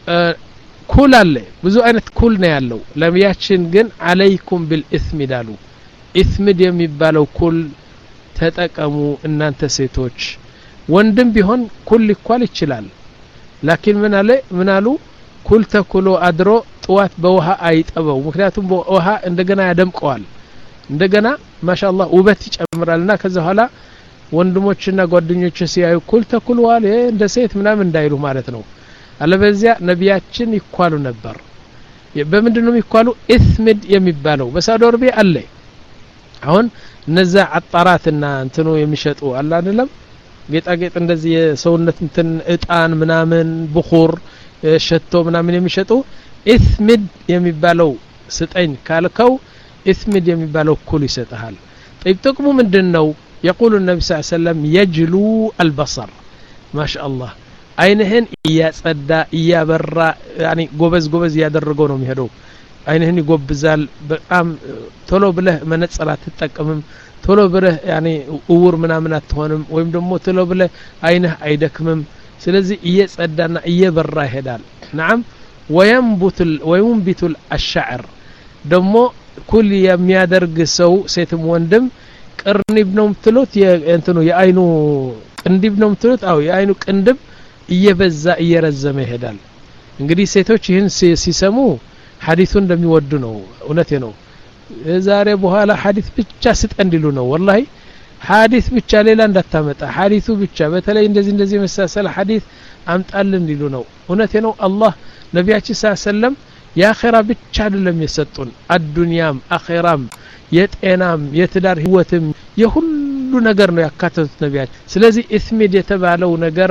ኩል አለ ብዙ አይነት ኩል ነው ያለው ለሚያችን ግን አለይኩም ቢልኢስሚድ አሉ ኢስሚድ የሚባለው ኩል ተጠቀሙ እናንተ ሴቶች ወንድም ቢሆን ኩል ሊኳል ይችላል ላኪን ምን አለ ምን አሉ ኩል ተኩሎ አድሮ ጥዋት በውሃ አይጠበው ምክንያቱም በውሃ እንደገና ያደምቀዋል እንደገና ማሻአላህ ውበት ይጨምራልና ከዛ ኋላ ወንድሞችና ጓደኞች ሲያዩ ኩል ተኩሏል እንደ ሴት ምናምን እንዳይሉ ማለት ነው አለበዚያ ነቢያችን ይኳሉ ነበር በመንድነው ይኳሉ ኢስሚድ የሚባለው በሳዶርቢ አለ አሁን እነዛ አጣራትና እንትኑ የሚሸጡ አለ አይደለም ጌጣጌጥ እንደዚህ የሰውነት እንትን እጣን ምናምን ብኹር ሸቶ ምናምን የሚሸጡ ኢስሚድ የሚባለው ስጠኝ ካልከው ኢስሚድ የሚባለው ኩል ይሰጣል طيب ጥቅሙ ምንድነው يقول النبي صلى الله عليه وسلم يجلو البصر ما شاء الله አይንህን ያጸዳ ያበራ ያኒ ጎበዝ ጎበዝ ያደረገው ነው የሚሄደው አይንህን ይጎብዛል በጣም ቶሎ ብለህ መነጽራት ተጠቀምም ቶሎ ብለህ ያኒ እውር ምናምን አትሆንም ወይም ደግሞ ቶሎ ብለህ አይንህ አይደክምም ስለዚህ እየጸዳና እየበራ ይሄዳል نعم وينبت وينبت الشعر ደግሞ ኩል የሚያደርግ ሰው ሴትም ወንድም ቅርንብ ነው ምትሉት የእንትኑ የአይኑ ቅንድብ ነው ምትሉት አው የአይኑ ቅንድብ እየበዛ እየረዘመ ይሄዳል እንግዲህ ሴቶች ይህን ሲሰሙ ሐዲሱን እንደሚወዱ ነው እውነቴ ነው ዛሬ በኋላ ሐዲስ ብቻ ስጠንዲሉ ነው والله ሐዲስ ብቻ ሌላ እንዳታመጣ ሐዲሱ ብቻ በተለይ እንደዚህ እንደዚህ መሳሰል ሐዲስ አምጣልን ሊሉ ነው እውነቴ ነው አላህ ነቢያችን ሰለላሁ የአኺራ ብቻ አይደለም የሰጡን አዱንያም አኺራም የጤናም የትዳር ህይወትም የሁሉ ነገር ነው ያካተቱት ነቢያችን ስለዚህ ኢስሚድ የተባለው ነገር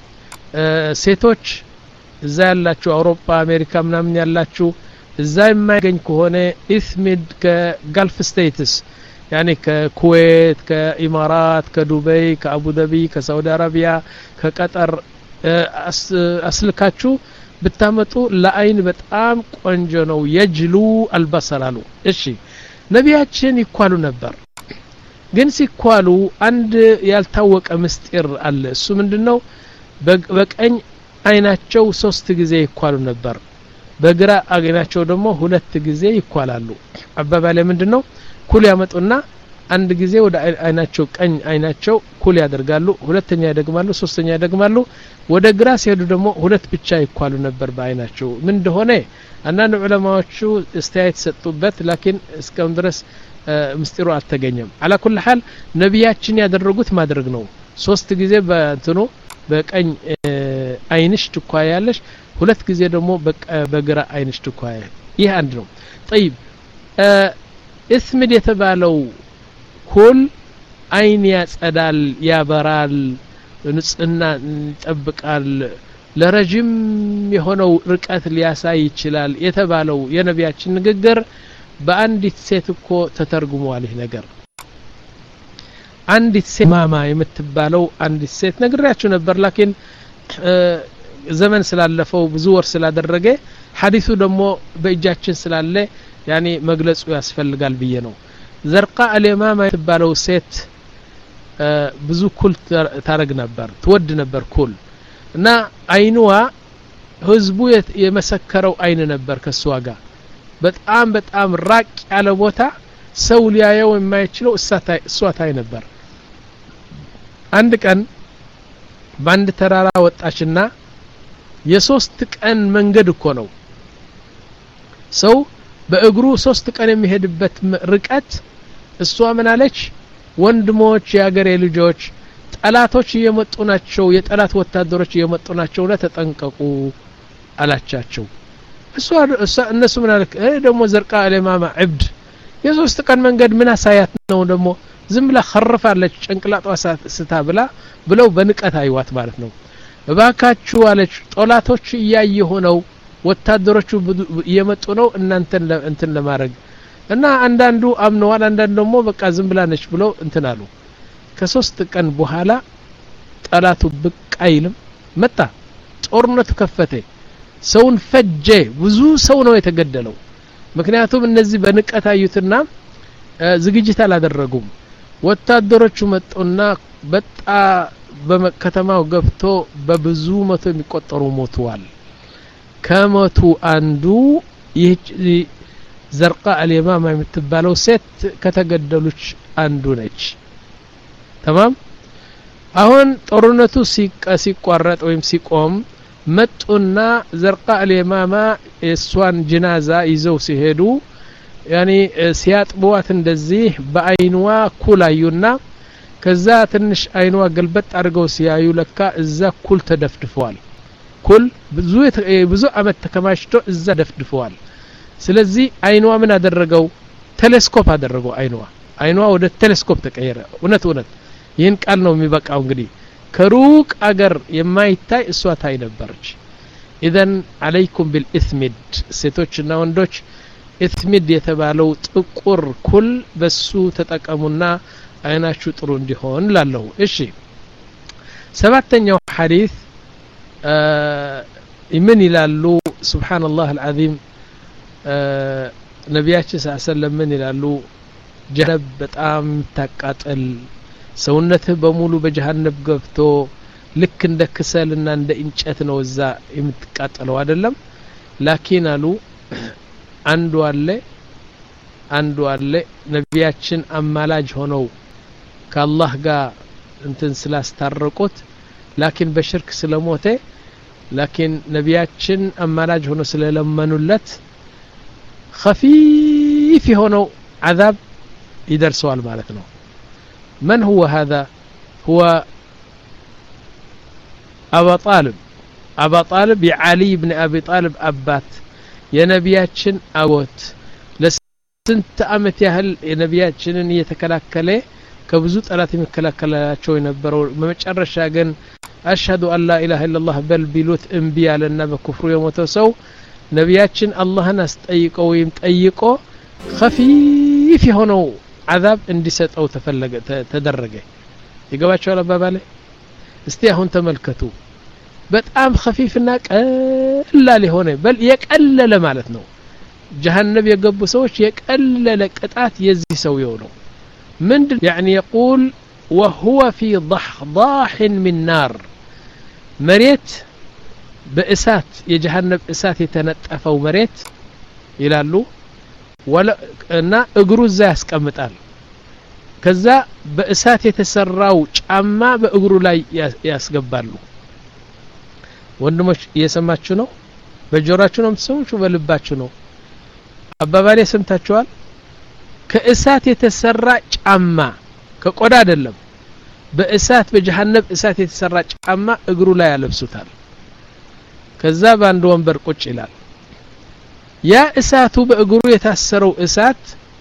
ሴቶች እዛ ያላችሁ አውሮፓ አሜሪካ ምናምን ያላችሁ እዛ የማይገኝ ከሆነ ኢስሚድ ከጋልፍ ስቴትስ ያኒ ከኩዌት ከኢማራት ከዱባይ ከአቡዳቢ ከሳውዲ አረቢያ ከቀጠር አስልካችሁ ብታመጡ ለአይን በጣም ቆንጆ ነው የጅሉ አልበሰራሉ እሺ ነቢያችን ይኳሉ ነበር ግን ሲኳሉ አንድ ያልታወቀ ምስጢር አለ እሱ ምንድነው በቀኝ አይናቸው ሶስት ጊዜ ይኳሉ ነበር በግራ አይናቸው ደግሞ ሁለት ጊዜ ይኳላሉ አባባለ ምንድነው ኩል ያመጡና አንድ ጊዜ ወደ አይናቸው ቀኝ አይናቸው ኩል ያደርጋሉ ሁለተኛ ያደግማሉ ሶስተኛ ያደግማሉ ወደ ግራ ሲሄዱ ደግሞ ሁለት ብቻ ይኳሉ ነበር በአይናቸው ምን እንደሆነ አንዳንድ ዑለማዎቹ استያየት ሰጡበት ላኪን እስከም ድረስ ምስጢሩ አልተገኘም على كل حال ነብያችን ያደረጉት ማድረግ ነው ሶስት ጊዜ በእንትኑ በቀኝ አይንሽ ትኳያለሽ ሁለት ጊዜ ደግሞ በግራ አይንሽ ትኳያ ይሄ አንድ ነው طيب እስምድ የተባለው ኩል አይን ያጸዳል ያበራል ንጽህና ይጠብቃል ለረጅም የሆነው ርቀት ሊያሳይ ይችላል የተባለው የነብያችን ንግግር በአንዲት ሴት እኮ ተተርጉሟል ይሄ ነገር አንዲት ሴት ማማ የምትባለው አንዲት ሴት ነግሬያችሁ ነበር ላኪን ዘመን ስላለፈው ብዙ ወር ስላደረገ ሐዲሱ ደግሞ በእጃችን ስላለ ያኒ መግለጹ ያስፈልጋል ብዬ ነው ዘርቃ አልማማ የምትባለው ሴት ብዙ ኩል ታረግ ነበር ትወድ ነበር ኩል እና አይንዋ ህዝቡ የመሰከረው አይን ነበር ከሷ ጋር በጣም በጣም ራቅ ያለ ቦታ ሰው ሊያየው የማይችለው እሳታይ እሷታይ ነበር አንድ ቀን ባንድ ተራራ ወጣችና የሶስት ቀን መንገድ እኮ ነው ሰው በእግሩ ሶስት ቀን የሚሄድበት ርቀት እሷ ምን አለች ወንድሞች ያገሬ ልጆች ጠላቶች እየመጡ ናቸው የጠላት ወታደሮች እየመጡ ናቸው ለተጠንቀቁ አላቻቸው እሷ እሷ እነሱ ምን አለክ ደግሞ ዘርቃ አለማማ ዕብድ የሶስት ቀን መንገድ ምን አሳያት ነው ደግሞ ዝም ብላ خرፋለች ጭንቅላቷ ስታ ብላ ብለው በንቀት አይዋት ማለት ነው እባካችሁ አለች ጠላቶች እያየ ሆነው ወታደሮቹ እየመጡ ነው እናንተን እንትን ለማድረግ እና አንዳንዱ አምነዋል አንዳንዱ ደግሞ በቃ ዝም ብላ ነች ብለው እንትን አሉ ከሶስት ቀን በኋላ ጠላቱ በቃይልም መጣ ጦርነቱ ከፈተ ሰውን ፈጀ ብዙ ሰው ነው የተገደለው ምክንያቱም እነዚህ በንቀት አዩትና ዝግጅት አላደረጉም ወታደሮቹ መጡና በጣ በመከተማው ገብቶ በብዙ መቶ የሚቆጠሩ ሞተዋል ከመቱ አንዱ ይህ ዘርቃ አልማማ የምትባለው ሴት ከተገደሉች አንዱ ነች تمام አሁን ጦርነቱ ሲቋረጥ ወይም ሲቆም መጡና ዘርቃ አልማማ እሷን ጅናዛ ይዘው ሲሄዱ ያኒ ሲያጥቡዋት እንደዚህ በአይንዋ ኩላዩና ከዛ ትንሽ አይንዋ ገልበጥ አድርገው ሲያዩ ለካ እዛ ኩል ተደፍድፈዋል ኩል ብዙ ብዙ አመት ተከማችቶ እዛ ደፍድፈዋል ስለዚህ አይንዋ ምን አደረገው ቴሌስኮፕ አደረገው አይንዋ አይንዋ ወደ ቴሌስኮፕ ተቀየረ እውነት እውነት ይህን ቃል ነው የሚበቃው እንግዲህ ከሩቅ አገር የማይታይ እሷ ታይ ነበርች ኢዘን አለይኩም ቢልኢስሚድ ሴቶችና ወንዶች ኢስሚድ የተባለው ጥቁር ኩል በሱ ተጠቀሙና አይናችሁ ጥሩ እንዲሆን ላለው እሺ ሰባተኛው ሐዲስ ምን ይላሉ ሱብሃንአላህ አልዓዚም ነብያችን ሰለላሁ ዐለይሂ ወሰለም ምን ይላሉ ጀነብ በጣም ተቃጠል ሰውነትህ በሙሉ በጀሃነም ገብቶ ልክ እንደ ክሰልና እንደ እንጨት ነው እዛ የምትቃጠለው አይደለም ላኪን አሉ አንዱ አለ አንዱ አለ ነብያችን አማላጅ ሆነው ከአላህ ጋር እንትን ስላስታረቁት ላኪን በሽርክ ስለሞተ ላኪን ነብያችን አማላጅ ሆነው ስለለመኑለት خفيف ሆነው عذاب يدرسوا ማለት ነው من هو هذا هو أبا طالب أبا طالب علي بن أبي طالب أبات يا نبياتشن أوت لسنت أمت يهل يا نبياتشن يتكلاكله كبزو طلات يمكلاكلاچو ينبروا بمጨረሻ ግን أشهد أن لا إله إلا الله بل بيلوت انبياء لنا بكفر يموتوا سو ነብያችን አላህን አስጠይቀው ይምጠይቀው خفيف የሆነው عذاب እንዲሰጠው ተፈለገ ተደረገ ይገባቸዋል አባባለ እስቲ አሁን ተመልከቱ በጣም خفيفና ቀላል የሆነ በል የቀለለ ማለት ነው ጀሃነም የገቡ ሰዎች የቀለለ ቅጣት የዚህ ሰው ነው ምንድን يعني يقول وهو في ضحضاح من نار مريت በእሳት የጀሃነም እሳት የተነጠፈው መሬት ይላሉ ወላ እና እግሩ እዛ ያስቀምጣል ከዛ በእሳት የተሰራው ጫማ በእግሩ ላይ ያስገባሉ ወንድሞች እየሰማችሁ ነው በጆሮአችሁ ነው የምትሰሙት በልባችሁ ነው አባባሌ ሰምታችኋል ከእሳት የተሰራ ጫማ ከቆዳ አይደለም በእሳት በጀሃነም እሳት የተሰራ ጫማ እግሩ ላይ ያለብሱታል ከዛ ባንድ ወንበር ቁጭ ይላል ያ እሳቱ በእግሩ የታሰረው እሳት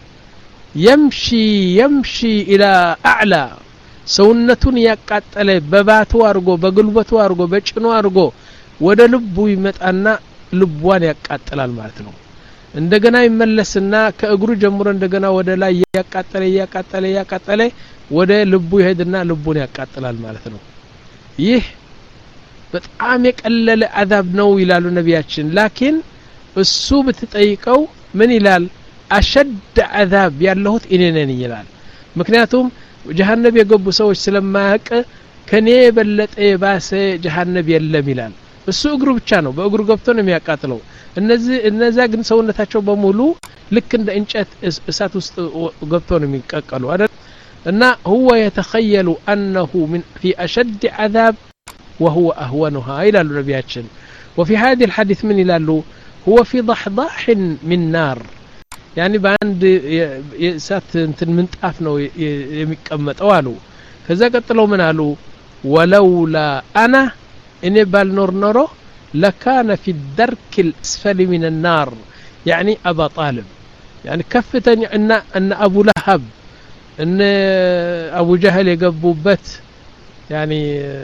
يمشي يمشي الى اعلى ሰውነቱን ያቃጠለ በባቱ አርጎ በግልበቱ አርጎ በጭኑ አርጎ ወደ ልቡ ይመጣና ልቧን ያቃጥላል ማለት ነው እንደገና ይመለስና ከእግሩ ጀምሮ እንደገና ወደ ላይ ያቃጠለ ያቃጠለ ያቃጠለ ወደ ልቡ ይሄድና ልቡን ያቃጥላል ማለት ነው ይህ በጣም የቀለለ አዛብ ነው ይላሉ ነቢያችን ላኪን እሱ ብትጠይቀው ምን ይላል አሸድ አዛብ ያለሁት እኔ ነኝ ይላል ምክንያቱም ጀሃነም የገቡ ሰዎች ስለማያውቅ ከኔ የበለጠ የባሰ ጀሃነም የለም ይላል እሱ እግሩ ብቻ ነው በእግሩ ገብቶ ነው የሚያቃጥለው እነዚህ እነዛ ግን ሰውነታቸው በሙሉ ልክ እንደ እንጨት እሳት ውስጥ ገብቶ ነው የሚቀቀሉ አይደል እና هو يتخيل انه من في اشد عذاب وهو اهونها الى النبياتين وفي هذه الحديث من يلالو هو في ضحضاح من نار يعني باند የእሳት እንትን ምንጣፍ ነው የሚቀመጠው አሉ ከዛ ቀጥለው ምን አሉ ولولا انا ان بالنور نورو لكان في الدرك الاسفل من النار يعني ابا طالب يعني كفتن ان ان ابو لهب ان ابو جهل يغبوበት يعني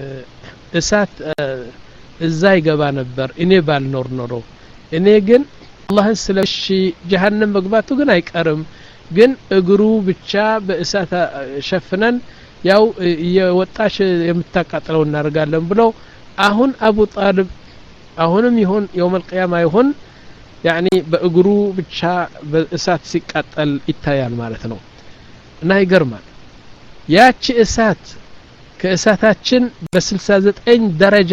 እሳት እዛ ይገባ ነበር እኔ ባልኖር ኖሮ እኔ ግን አላህን ስለሽ ጀሃነም መግባቱ ግን አይቀርም ግን እግሩ ብቻ በእሳት ሸፍነን ያው የወጣሽ የምታቃጥለው እናርጋለን ብሎ አሁን አቡ ጣልብ አሁንም ይሁን يوم القيامه ይሁን يعني በእግሩ ብቻ በእሳት ሲቃጠል ይታያል ማለት ነው እና ይገርማል ያቺ እሳት ከእሳታችን በ69 ደረጃ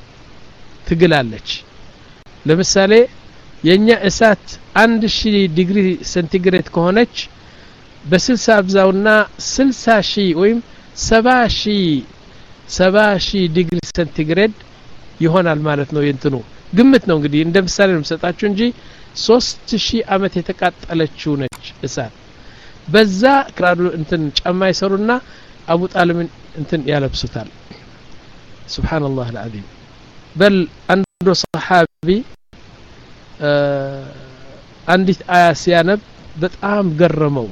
ትግላለች ለምሳሌ የኛ እሳት አንድ ሺህ ዲግሪ ሴንቲግሬድ ከሆነች በ60 አብዛውና ስልሳ ሺህ ወይም ሰባ ሺህ ሰባ ሺህ ዲግሪ ሴንቲግሬድ ይሆናል ማለት ነው የእንትኑ ግምት ነው እንግዲህ እንደ ምሳሌ ነው የምሰጣችሁ እንጂ ሶስት ሺህ አመት የተቃጠለችው ነች እሳት በዛ ክራዱ እንትን ጫማ ይሰሩና አቡ ጣልብን እንትን ያለብሱታል ሱብሃንአላህ العظيم بل አንዱ ሰሃቢ አንዲት አያ ሲያነብ በጣም ገረመው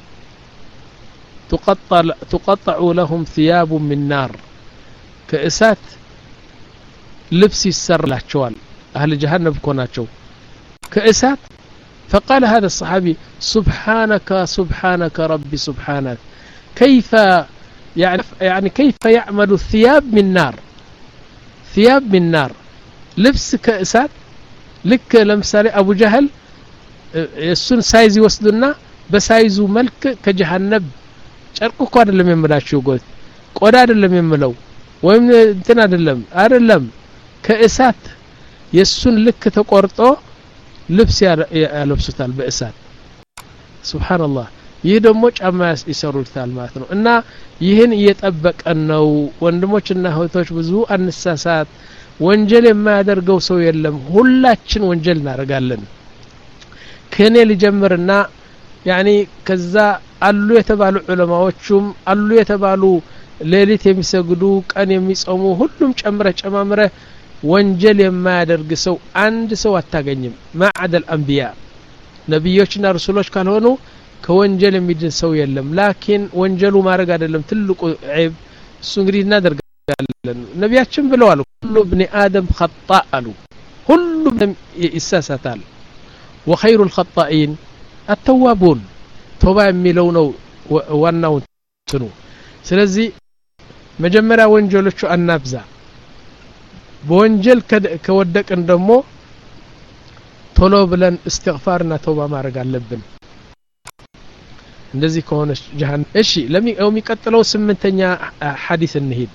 تقطع تقطع لهم ثياب من نار كእሳት ልብስ ይሰራላቸዋል اهل جهنم ኮናቸው كእሳት فقال هذا الصحابي سبحانك سبحانك ربي سبحانك كيف يعني يعني كيف يعمل الثياب من نار ثياب من نار لبس كእሳት ልክ ለምሳሌ አቡ ጀህል እሱን ሳይዝ ይወስዱና በሳይዙ መልክ ከጀሃነም ጨርቁ እኮ አይደለም የምላችሁ ጎት ቆዳ አይደለም የምለው ወይም እንትን አይደለም አይደለም ከእሳት የሱን ልክ ተቆርጦ ልብስ ያለብሱታል በእሳት ሱብሃንአላህ ይህ ደግሞ ጫማ ይሰሩታል ማለት ነው እና ይህን እየጠበቀን ነው ወንድሞችና እህቶች ብዙ አንሳሳት ወንጀል የማያደርገው ሰው የለም ሁላችን ወንጀል እናደርጋለን ከኔ ልጀምርና يعني ከዛ አሉ የተባሉ ዑለማዎችም አሉ የተባሉ ሌሊት የሚሰግዱ ቀን የሚጾሙ ሁሉም ጨምረ ጨማምረ ወንጀል የማያደርግ ሰው አንድ ሰው አታገኝም ማዕደ الانبياء ነብዮችና ረሱሎች ካልሆኑ ከወንጀል የሚድን ሰው የለም ላኪን ወንጀሉ ማድረግ አይደለም ትልቁ ዒብ እሱ እንግዲህ እናደርጋለን ነብያችን ብለዋል ሁሉ ابن ادم خطاء አሉ ሁሉም ይሳሳታል وخير الخطائين التوابون توባ የሚለው ነው ዋናው እንትኑ ስለዚህ መጀመሪያ ወንጀሎቹ አናብዛ በወንጀል ከወደቅን ደግሞ ቶሎ ብለን استغفارና ተውባ ማድረግ አለብን እንደዚህ ከሆነ ጀሃነም እሺ ለሚቀጥለው ስምንተኛ ሐዲስ እንሂድ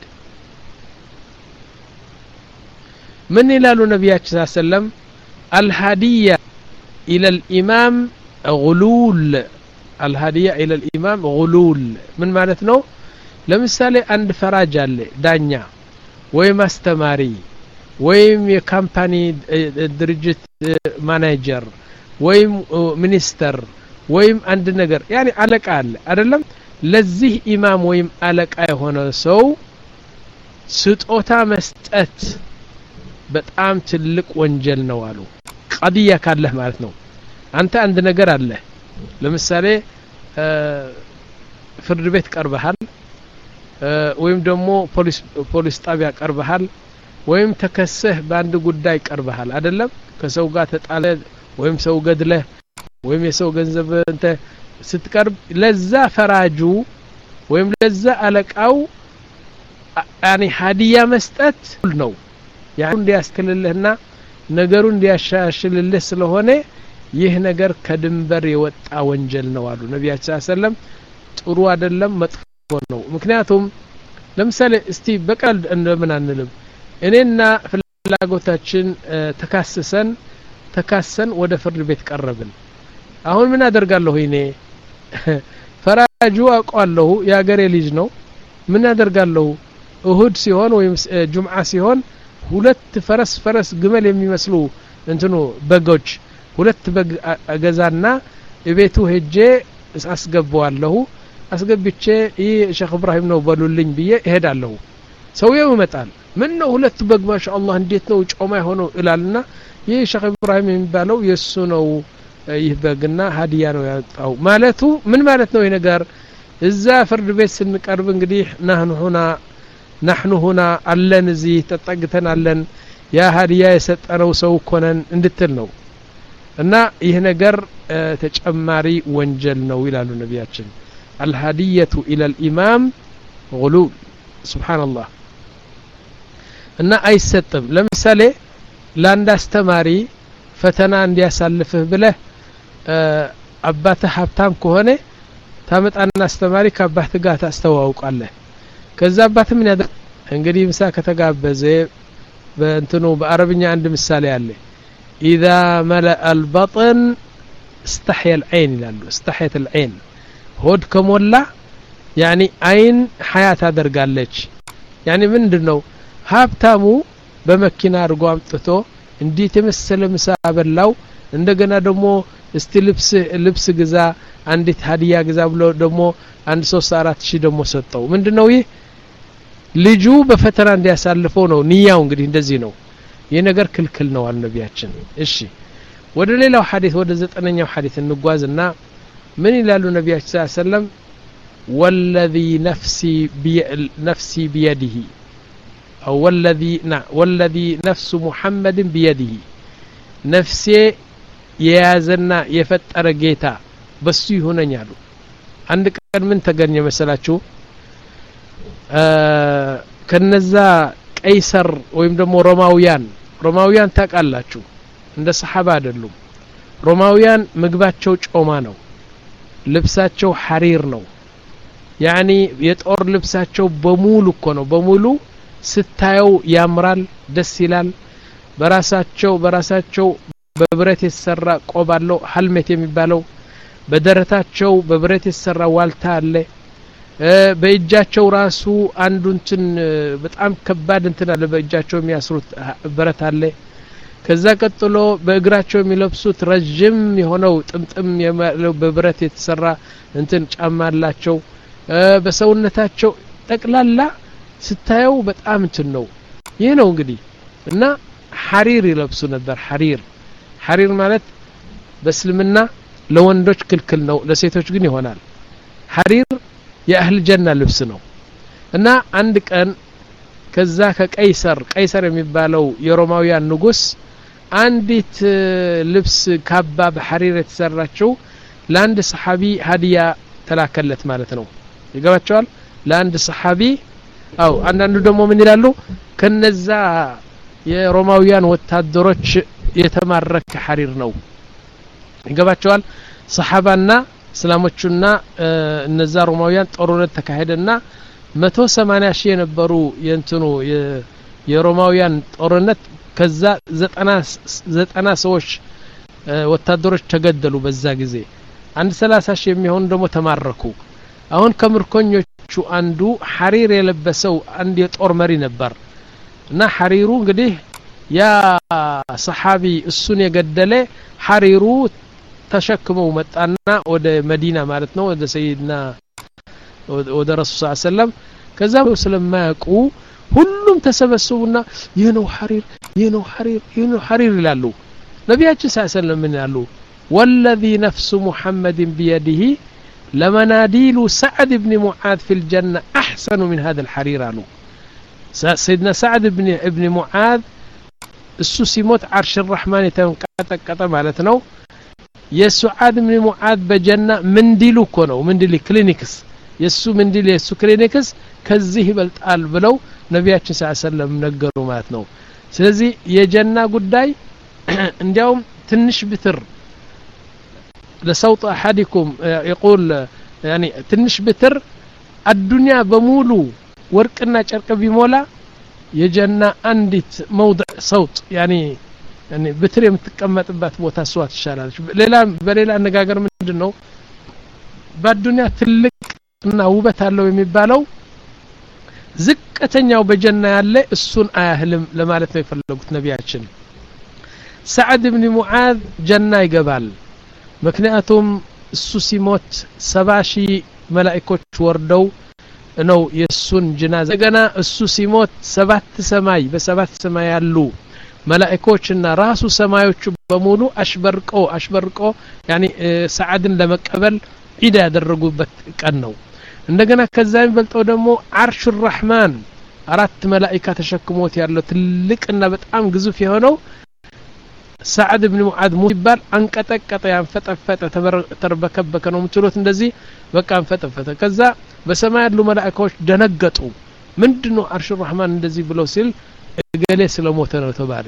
ምን ይላሉ ነብያችን ሰለላሁ ዐለይሂ ወሰለም الهديه الى الامام غلول الهديه الى الامام غلول ምን ማለት ነው ለምሳሌ አንድ ፈራጅ አለ ዳኛ ወይ ማስተማሪ ወይም የካምፓኒ ድርጅት ማኔጀር ወይም ሚኒስተር ወይም አንድ ነገር ያኒ አለቃ አለ አይደለም ለዚህ ኢማም ወይም አለቃ የሆነ ሰው ስጦታ መስጠት በጣም ትልቅ ወንጀል ነው አሉ ቀዲያ ካለህ ማለት ነው አንተ አንድ ነገር አለ ለምሳሌ ፍርድ ቤት ቀርበሃል ወይም ደግሞ ፖሊስ ፖሊስ ጣቢያ ቀርበሃል ወይም ተከሰህ በአንድ ጉዳይ ቀርበሃል አይደለም ከሰው ጋር ተጣለ ወይም ሰው ገድለህ ወይም የሰው ገንዘብ እንተ ስትቀርብ ለዛ ፈራጁ ወይም ለዛ አለቃው ያኒ ሀዲያ መስጠት ነው ያን እንዲያስከልልህና ነገሩን እንዲያሻሽልልህ ስለሆነ ይህ ነገር ከድንበር የወጣ ወንጀል ነው አሉ ነብያችን ሰለላሁ ዐለይሂ ወሰለም ጥሩ አይደለም መጥፎ ነው ምክንያቱም ለምሳሌ እስቲ በቀል እንደምን አንልም እኔና ፍላጎታችን ተካሰሰን ተካሰን ወደ ፍርድ ቤት ቀረብን አሁን ምን አደርጋለሁ እኔ ፈራጁ አቋለሁ ያገሬ ልጅ ነው ምን አደርጋለሁ እሁድ ሲሆን ወይም ጁምዓ ሲሆን ሁለት ፈረስ ፈረስ ግመል የሚመስሉ እንትኑ በጎች ሁለት በግ አገዛና እቤቱ ሄጄ አስገባዋለሁ አስገብቼ ይሄ ሼክ ኢብራሂም ነው በሉልኝ ብዬ እሄዳለሁ ሰውየው ይመጣል ምን ነው ሁለት በግ ማሻአላህ እንዴት ነው ጮማ የሆነው ይላልና ይሄ ሼክ ኢብራሂም የሚባለው የሱ ነው ይህ በግና ሀዲያ ነው ያጣው ማለቱ ምን ማለት ነው ይሄ ነገር እዛ ፍርድ ቤት ስንቀርብ እንግዲህ نحن هنا نحن هنا አለን እዚህ ተጠግተን አለን ያ ሀዲያ የሰጠነው ሰው ኮነን እንድትል ነው እና ይህ ነገር ተጨማሪ ወንጀል ነው ይላሉ ነብያችን الهديه الى الامام غلول سبحان الله እና አይሰጥም ለምሳሌ ላንድ አስተማሪ ፈተና እንዲያሳልፍህ ብለህ አባትህ ሀብታም ከሆነ ታመጣና አስተማሪ ከአባትህ ጋር ታስተዋውቃለህ ከዛ አባትህ ምን ያደርግ እንግዲህ ምሳ ከተጋበዘ በእንትኑ በአረብኛ አንድ ምሳሌ አለ اذا ملأ البطن استحيا العين ይላሉ استحيت العين ሆድ ከሞላ يعني አይን ሐያት አደርጋለች يعني ምንድነው ሀብታሙ በመኪና አርጎ አምጥቶ እንዴት የመሰለ ምሳ በላው እንደገና ደግሞ እስቲ ልብስ ልብስ ግዛ አንዲት ሀዲያ ግዛ ብሎ ደግሞ አንድ ሶስት አራት ሺህ ደግሞ ሰጠው ምንድነው ይህ ልጁ በፈተና እንዲያሳልፈው ነው ንያው እንግዲህ እንደዚህ ነው ይሄ ነገር ክልክል ነው አሉ ነብያችን እሺ ወደ ሌላው ሐዲስ ወደ ዘጠነኛው ሐዲስ እንጓዝና ምን ይላሉ ነብያችን ሰለላሁ ዐለይሂ ወሰለም والذي نفسي بي نفسي بيده أو والذي نا والذي نفس محمد بيده نفسي يازنا يفتر جيتا بس هنا نيالو عندك من تجني مسألة آه كنزا قيصر ወይም ደግሞ ሮማውያን ሮማውያን ታቃላችሁ እንደ ሰሃባ አይደሉም ሮማውያን ምግባቸው ጮማ ነው ልብሳቸው ሐሪር ነው ያኒ የጦር ልብሳቸው በሙሉ እኮ ነው በሙሉ ስታየው ያምራል ደስ ይላል በራሳቸው በራሳቸው በብረት የተሰራ ቆባለው ሐልመት የሚባለው በደረታቸው በብረት የተሰራ ዋልታ አለ በእጃቸው ራሱ አንዱንትን በጣም ከባድ እንትን አለ በእጃቸው የሚያስሩት ብረት አለ ከዛ ቀጥሎ በእግራቸው የሚለብሱት ረጅም የሆነው ጥምጥም በብረት የተሰራ እንትን ጫማ አላቸው በሰውነታቸው ጠቅላላ ስታየው በጣም እንትን ነው ይሄ ነው እንግዲህ እና ሐሪር ይለብሱ ነበር ሐሪር ሐሪር ማለት በእስልምና ለወንዶች ክልክል ነው ለሴቶች ግን ይሆናል ሐሪር የአህል ጀና ልብስ ነው እና አንድ ቀን ከዛ ከቀይሰር ቀይሰር የሚባለው የሮማውያን ንጉስ አንዲት ልብስ ካባ በሐሪር የተሰራችው ለአንድ ሰሃቢ ሀዲያ ተላከለት ማለት ነው ይገባቸዋል ለአንድ ሰሃቢ አው አንዳንዱ ደግሞ ምን ይላሉ ከነዛ የሮማውያን ወታደሮች የተማረከ ሐሪር ነው ይገባቸዋል ሰሃባና እስላሞቹና እነዛ ሮማውያን ጦርነት ተካሄደና መቶ ሰማንያ ሺህ የነበሩ የእንትኑ የሮማውያን ጦርነት ከዛ ዘጠና ዘጠና ሰዎች ወታደሮች ተገደሉ በዛ ጊዜ አንድ ሰላሳ ሺህ የሚሆኑ ደግሞ ተማረኩ አሁን ከምርኮኞቹ አንዱ ሐሪር የለበሰው አንድ የጦር መሪ ነበር እና ሐሪሩ እንግዲህ ያ ሰሐቢ እሱን የገደለ ሐሪሩ ተሸክመው መጣና ወደ መዲና ማለት ነው ወደ ሰይድና ወደ ረሱል ሰለላሁ ዐለይሂ ወሰለም ከዛው ስለማያውቁ ሁሉም ተሰበሰቡና ይህ ነው ሐሪር ይህ ነው ሐሪር ይህ ነው ሐሪር ይላሉ ነብያችን ሰለላሁ ዐለይሂ ወሰለም ምን ያሉ والذي نفس محمد بيده لمناديل سعد بن معاذ في الجنة أحسن من هذا الحرير قالوا سيدنا سعد بن ابن معاذ السوسيموت عرش الرحمن يتنقطق معناتنو የሱዓድ ኢብኑ ሙዓዝ በጀና ምንዲሉ እኮ ነው ምንዲል ክሊኒክስ የሱ ምንዲል የሱ ክሊኒክስ ከዚህ ይበልጣል ብለው ነብያችን ሰለላሁ ዐለይሂ ወሰለም ነገሩ ማለት ነው ስለዚህ የጀና ጉዳይ እንዲያውም ትንሽ ብትር ለሰውጥ احدكم يقول يعني ትንሽ ብትር الدنيا በሙሉ ወርቅና ጨርቅ ቢሞላ የጀና አንዲት موضع صوت يعني يعني بتر የምትቀመጥበት ቦታ ሷት ይሻላልሽ ሌላ በሌላ አነጋገር ምንድነው በዱንያ ትልቅና ውበት አለው የሚባለው ዝቅተኛው በጀና ያለ እሱን አያህልም ለማለት ነው የፈለጉት ነብያችን ሰዓድ ኢብኑ ሙዓዝ ጀና ይገባል ምክንያቱም እሱ ሲሞት ሰባ ሺህ መላእክቶች ወርደው ነው የሱን ጅናዛ ገና እሱ ሲሞት ሰባት ሰማይ በሰባት ሰማይ ያሉ መላእክቶችና ራሱ ሰማዮቹ በሙሉ አሽበርቆ አሽበርቆ يعني ሰዓድን ለመቀበል ዒዳ ያደረጉበት ቀን ነው እንደገና ከዛም በልጠው ደግሞ አርሽ الرحمن አራት መላእክታ ተሸክሞት ያለው ትልቅና በጣም ግዙፍ የሆነው ሰዓድ ኢብኑ ሙዓዝ ሙባል አንቀጠቀጠ ያንፈጠፈጠ ተርበከበከ ነው ምትሉት እንደዚህ በቃ አንፈጠፈጠ ከዛ በሰማይ ያሉ መላእክቶች ደነገጡ ምንድነው አርሽ الرحمن እንደዚህ ብሎ ሲል ገሌ ስለሞተ ነው ተባለ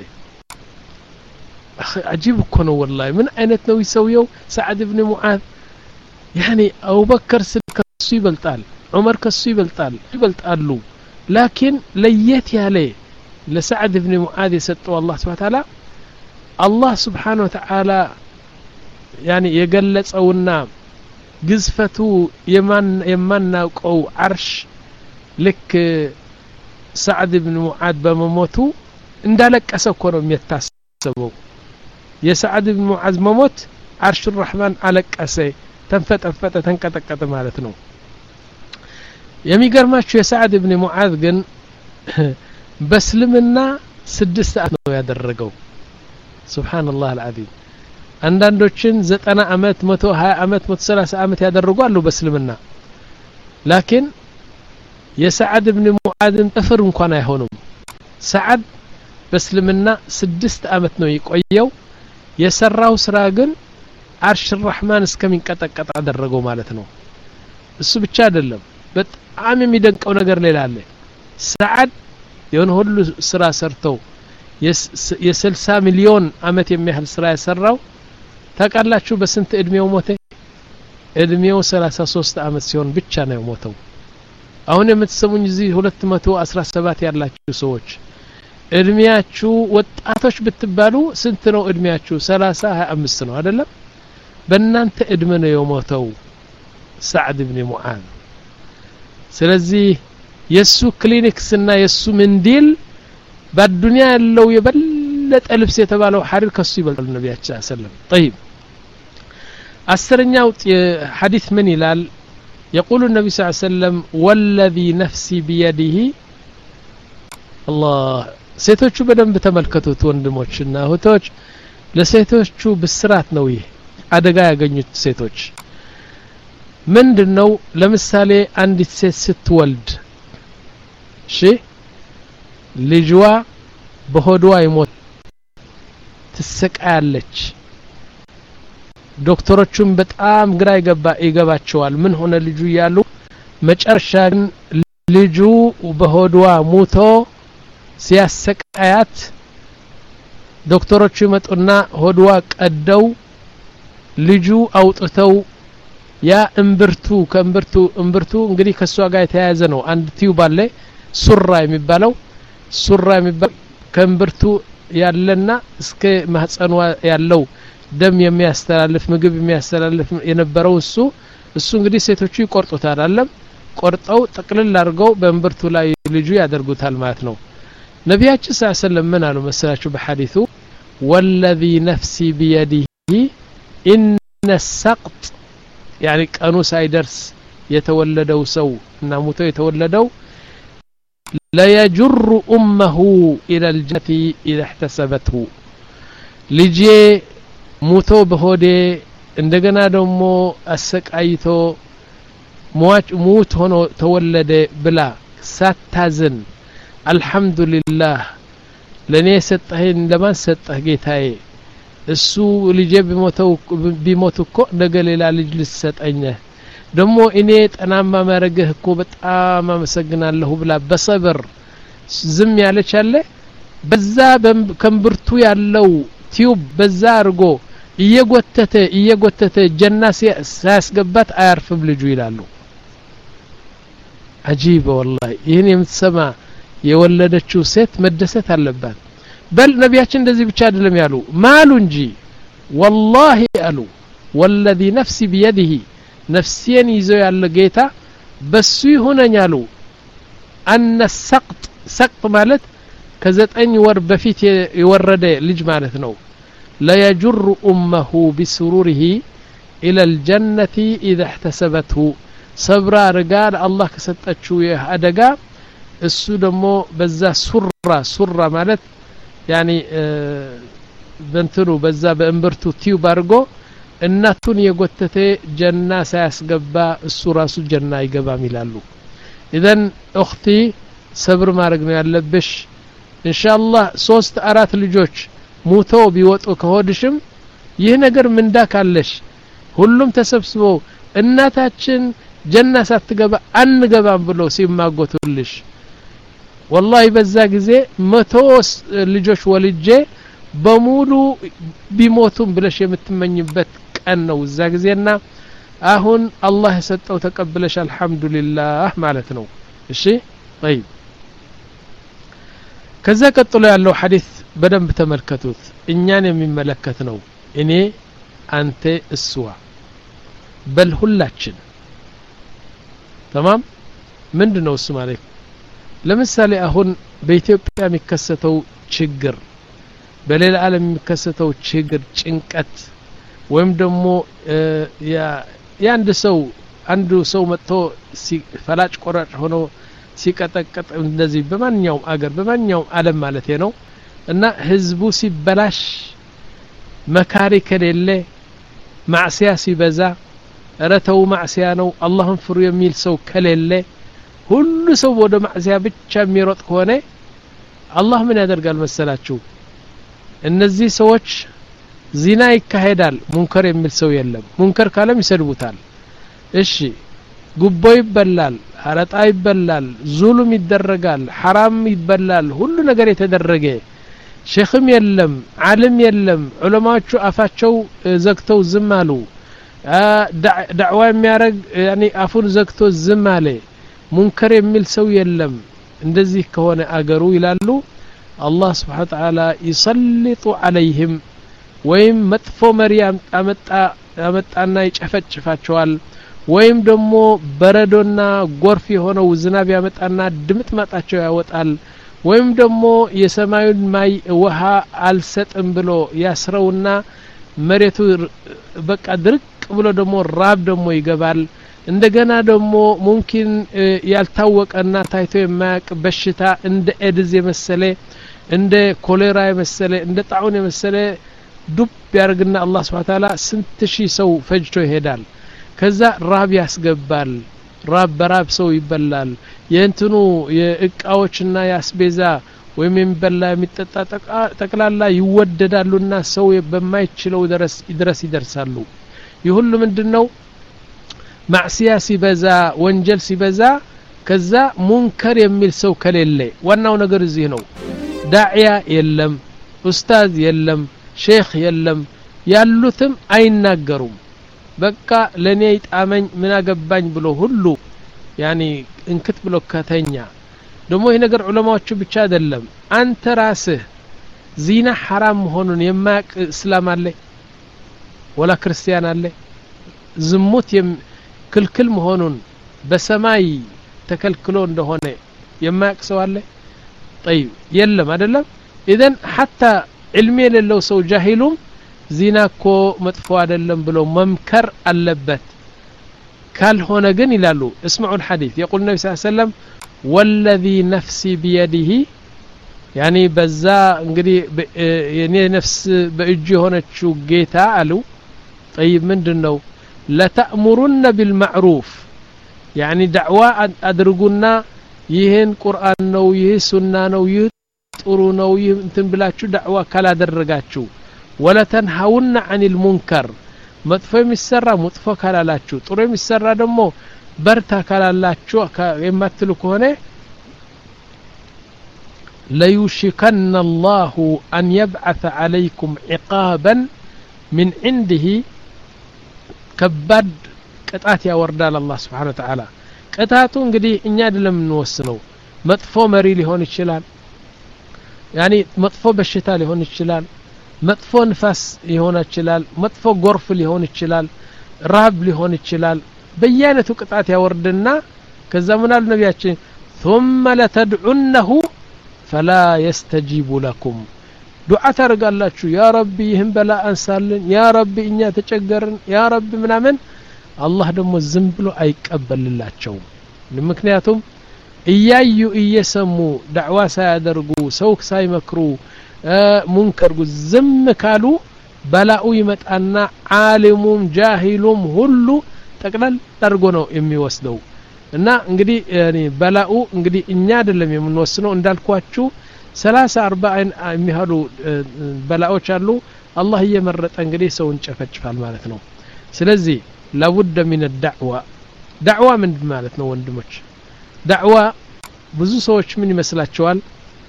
عجيب እኮ ነው والله ምን አይነት ነው ይሰውየው ሰዓድ ኢብኑ ሙዓዝ يعني ابو بكر ከሱ ይበልጣል ዑመር ከሱ ይበልጣል ይበልጣሉ لكن ለየት ያለ ለሰዓድ ኢብኑ ሙዓዝ የሰጠው አላህ Subhanahu Wa Ta'ala الله سبحانه وتعالى يعني የገለጸውና ግዝፈቱ የማን የማናውቀው አርሽ ልክ سعد بن معاذ بموته اندلقس እኮ ነው የሚታሰበው የሰዓድ ኢብኑ ሙዓዝ መሞት عرش الرحمن አለቀሰ ተንፈጠፈጠ ተንቀጠቀጠ ማለት ነው የሚገርማችሁ የሰዓድ ኢብኑ ሙዓዝ ግን በእስልምና ስድስት ሰዓት ነው ያደረገው ሱብሃንአላህ العظيم አንዳንዶችን ዘጠና አመት መቶ ሀያ አመት መቶ ሰላሳ አመት ያደረጉ አሉ በእስልምና لكن የሰዓድ ኢብኑ ሙዓዝን ጥፍር እንኳን አይሆንም ሰዓድ በእስልምና ስድስት አመት ነው የቆየው የሰራው ስራ ግን አርሽ الرحمن እስከሚንቀጠቀጥ አደረገው ማለት ነው እሱ ብቻ አይደለም በጣም የሚደንቀው ነገር ሌላ አለ ሰዓድ የሆነ ሁሉ ስራ ሰርተው የ60 ሚሊዮን አመት የሚያህል ስራ ያሰራው ታቃላችሁ በስንት እድሜው ሞተ እድሜው ሰላሳ ሶስት አመት ሲሆን ብቻ ነው ሞተው አሁን የምትሰሙኝ እዚህ ሁለት መቶ አስራ ሰባት ያላችሁ ሰዎች እድሜያችሁ ወጣቶች ብትባሉ ስንት ነው እድሜያችሁ ሰላሳ ሃያ አምስት ነው አይደለም በእናንተ እድሜ ነው የሞተው ሰዓድ ኢብኑ ሙዓዝ ስለዚህ የሱ ክሊኒክስ እና የሱ ምንዲል በዱንያ ያለው የበለጠ ልብስ የተባለው ሐሪር ከሱ ይበልጣል ነብያችን ሰለላሁ ዐለይሂ ወሰለም طيب አስረኛው ሐዲስ ምን ይላል يقول النبي صلى الله عليه وسلم والذي نفسي بيده الله ሴቶቹ በደንብ ተመልከቱት ወንድሞችና እህቶች ለሴቶቹ ብስራት ነው ይሄ አደጋ ያገኙት ሴቶች ምንድነው ለምሳሌ አንዲት ሴት ስትወልድ እሺ ልጅዋ በሆድዋ ይሞት ትሰቃያለች ዶክተሮቹም በጣም ግራ ይገባ ይገባቸዋል ምን ሆነ ልጁ ያሉ መጨረሻ ልጁ በሆድዋ ሞቶ ሲያሰቃያት ዶክተሮቹ መጡና ሆድዋ ቀደው ልጁ አውጥተው ያ እምብርቱ ከእምብርቱ እምብርቱ እንግዲህ ከሷ ጋር የተያያዘ ነው አንድ ቲዩብ አለ ሱራ የሚባለው ሱራ የሚባል ከእምብርቱ ያለና እስከ ማህፀኗ ያለው ደም የሚያስተላልፍ ምግብ የሚያስተላልፍ የነበረው እሱ እሱ እንግዲህ ሴቶቹ ይቆርጡታል አይደለም ቆርጠው ጥቅልል አድርገው በእምብርቱ ላይ ልጁ ያደርጉታል ማለት ነው ነቢያችን ሰለላሁ ዐለይሂ ወሰለም ምን አሉ መሰላችሁ በሐዲሱ والذي نفسي بيده إن السقط يعني ቀኑ ሳይደርስ የተወለደው ሰው እና ሞቶ የተወለደው لا يجر أمه إلى الجنة إذا احتسبته ልጄ ሞቶ በሆዴ እንደገና ደግሞ አሰቃይቶ ሟች ሞት ሆኖ ተወለደ ብላ ሳታዝን አልহামዱሊላህ ለኔ ሰጠህን ለማን ሰጠህ ጌታዬ እሱ ልጄ ቢሞተው ቢሞት እኮ ነገ ሌላ ልጅ ልሰጠኝ ደግሞ እኔ ጠናማ ማረግህ እኮ በጣም አመሰግናለሁ ብላ በሰብር ዝም ያለች አለ በዛ ከምብርቱ ያለው ቲዩብ በዛ አርጎ እየጎተተ እየጎተተ ጀና ሲያስገባት አያርፍም ልጁ ይላሉ አጂብ والله ይሄን የምትሰማ የወለደችው ሴት መደሰት አለባት በል ነቢያችን እንደዚህ ብቻ አይደለም ያሉ ማሉ እንጂ والله አሉ والذي نفسي بيده ነፍሴን ይዞ ያለ ጌታ በሱ ይሆነኛሉ أن السقط سقط ማለት ከዘጠኝ ወር በፊት የወረደ ልጅ ማለት ነው لا يجر أمه بسروره إلى الجنة إذا احتسبته صبر رجال الله كسطچو يهدغ እሱ ደግሞ በዛ ሱራ ሱራ ማለት يعني በእንትኑ በዛ በእምብርቱ ቲዩብ አርጎ እናቱን የጎተተ ጀና ሳያስገባ እሱ ራሱ ጀና ይገባም ይላሉ ኢዘን እኽቲ ሰብር ማድረግ ነው ያለብሽ ኢንሻአላህ ሶስት አራት ልጆች ሙቶ ቢወጡ ከሆድሽም ይህ ነገር ምንዳ ካለሽ ሁሉም ተሰብስበው እናታችን ጀና ሳትገባ አንገባም ብሎ ሲማጎቱልሽ والله በዛ ጊዜ መቶ ልጆች ወልጄ በሙሉ ቢሞቱም ብለሽ የምትመኝበት ቀን ነው እዛ ጊዜና አሁን አላህ የሰጠው ተቀበለሽ አልহামዱሊላህ ማለት ነው እሺ طيب ከዛ ቀጥሎ ያለው ሐዲስ በደንብ ተመልከቱት እኛን የሚመለከት ነው እኔ አንተ እሱዋ በል ሁላችን تمام ምንድነው እሱ ማለት ለምሳሌ አሁን በኢትዮጵያ የሚከሰተው ችግር በሌላ ዓለም የሚከሰተው ችግር ጭንቀት ወይም ደግሞ ያ ያንድ ሰው አንዱ ሰው መጥቶ ፈላጭ ቆራጭ ሆኖ ሲቀጠቀጥ እንደዚህ በማንኛውም አገር በማንኛውም ዓለም ማለት ነው እና ህዝቡ ሲበላሽ መካሪ ከሌለ ማዕሲያ ሲበዛ ረተው ማዕሲያ ነው አላህን ፍሩ የሚል ሰው ከሌለ ሁሉ ሰው ወደ ማዕሲያ ብቻ የሚሮጥ ከሆነ አላህ ምን ያደርጋል መሰላችሁ እነዚህ ሰዎች ዚና ይካሄዳል ሙንከር የሚል ሰው የለም ሙንከር ካለም ይሰድቡታል እሺ ጉቦ ይበላል አረጣ ይበላል ዙልም ይደረጋል ሐራም ይበላል ሁሉ ነገር የተደረገ ሼኽም የለም ዓለም የለም ዑለማዎቹ አፋቸው ዘግተው ዝም አሉ ዳዕዋ የሚያረግ ያኒ አፉን ዘግቶ ዝም አለ ሙንከር የሚል ሰው የለም እንደዚህ ከሆነ አገሩ ይላሉ አላህ Subhanahu Wa Ta'ala ይሰልጡ عليهم ወይም መጥፎ መሪያም አመጣ አመጣና ይጨፈጭፋቸዋል ወይም ደግሞ በረዶና ጎርፍ የሆነው ዝናብ ያመጣና ድምጥ ማጣቸው ያወጣል ወይም ደግሞ የሰማዩን ማይ ውሃ አልሰጥም ብሎ ያስረውና መሬቱ በቃ ድርቅ ብሎ ደግሞ ራብ ደግሞ ይገባል እንደገና ደግሞ ሙምኪን ያልታወቀና ታይቶ የማያቅ በሽታ እንደ ኤድዝ የመሰለ እንደ ኮሌራ የመሰለ እንደ ጣዑን የመሰለ ዱብ ያርግና አላህ Subhanahu Wa Ta'ala ስንት ሺህ ሰው ፈጅቶ ይሄዳል ከዛ ራብ ያስገባል ራብ በራብ ሰው ይበላል የእንትኑ የእቃዎችና ያስቤዛ ወይም የሚበላ የሚጠጣ ጠቅላላ ይወደዳሉና ሰው በማይችለው ድረስ ድረስ ይደርሳሉ ይሁሉ ምንድነው ማዕሲያ ሲበዛ ወንጀል ሲበዛ ከዛ ሙንከር የሚል ሰው ከሌለ ዋናው ነገር እዚህ ነው ዳዒያ የለም ኡስታዝ የለም ሼኽ የለም ያሉትም አይናገሩም በቃ ለኔ ይጣመኝ ምን አገባኝ ብሎ ሁሉ ያኒ እንክት ብሎ ከተኛ ደሞ ይሄ ነገር ዑለማዎቹ ብቻ አይደለም አንተ ራስህ ዚና حرام መሆኑን የማያቅ እስላም አለ ወላ ክርስቲያን አለ ዝሙት ክልክል መሆኑን በሰማይ ተከልክሎ እንደሆነ የማያቅ ሰው አለ طيب يلم አይደለም اذا حتى علم የሌለው ሰው ጃሂሉም ዚና እኮ መጥፎ አይደለም ብሎ መምከር አለበት ካልሆነ ግን ይላሉ اسمعوا الحديث يقول النبي صلى الله عليه وسلم والذي نفسي بيده يعني በዛ እንግዲህ የኔ ነፍስ በእጁ ሆነችው ጌታ አሉ طيب ምንድነው لتأمرن بالمعروف يعني دعوة አድርጉና ይሄን ቁርአን ነው ይሄ ሱና ነው ይሄ ጥሩ ነው ይሄ እንትን ብላችሁ ዳዕዋ ካላደረጋችሁ ولا تنهون عن المنكر መጥፎ የሚሰራ መጥፎ ካላላችሁ ጥሩ የሚሰራ ደግሞ በርታ ካላላችሁ የማትሉ ከሆነ ليوشكن الله أن يبعث عليكم عقابا من عنده كبد ቅጣት ያወርዳል አላህ Subhanahu Wa Ta'ala ቅጣቱ እንግዲህ እኛ አይደለም እንወስነው መጥፎ መሪ ሊሆን ይችላል ያኒ መጥፎ በሽታ ሊሆን ይችላል መጥፎ ንፋስ ሊሆን ይችላል መጥፎ ጎርፍ ሊሆን ይችላል ራብ ሊሆን ይችላል በየአይነቱ ቅጣት ያወርድና ከዛ ምን አሉ ነብያችን ثم لتدعنه فلا يستجيب لكم دعاء ታርጋላችሁ ያ ረቢ ይህን በላ አንሳልን ያ ረቢ እኛ ተጨገርን ያ ረቢ ምናምን አላህ ደግሞ ዝም ብሎ አይቀበልላቸው ምክንያቱም እያዩ እየሰሙ ዳዕዋ ሳያደርጉ ሰው ሳይመክሩ ሙንከር ዝም ካሉ በላኡ ይመጣና ዓሊሙም ጃሂሉም ሁሉ ጠቅላላ አድርጎ ነው የሚወስደው እና እንግዲህ ያኒ በላኡ እንግዲህ እኛ አይደለም የምንወስነው እንዳልኳችሁ ሰላሳ አርባ የሚያሉ በላዎች አሉ አላህ እየመረጠ እንግዲህ ሰውን ጨፈጭፋል ማለት ነው ስለዚህ لابد من الدعوة دعوة من معناتنا ወንድሞች دعوة ብዙ ሰዎች ምን ይመስላቸዋል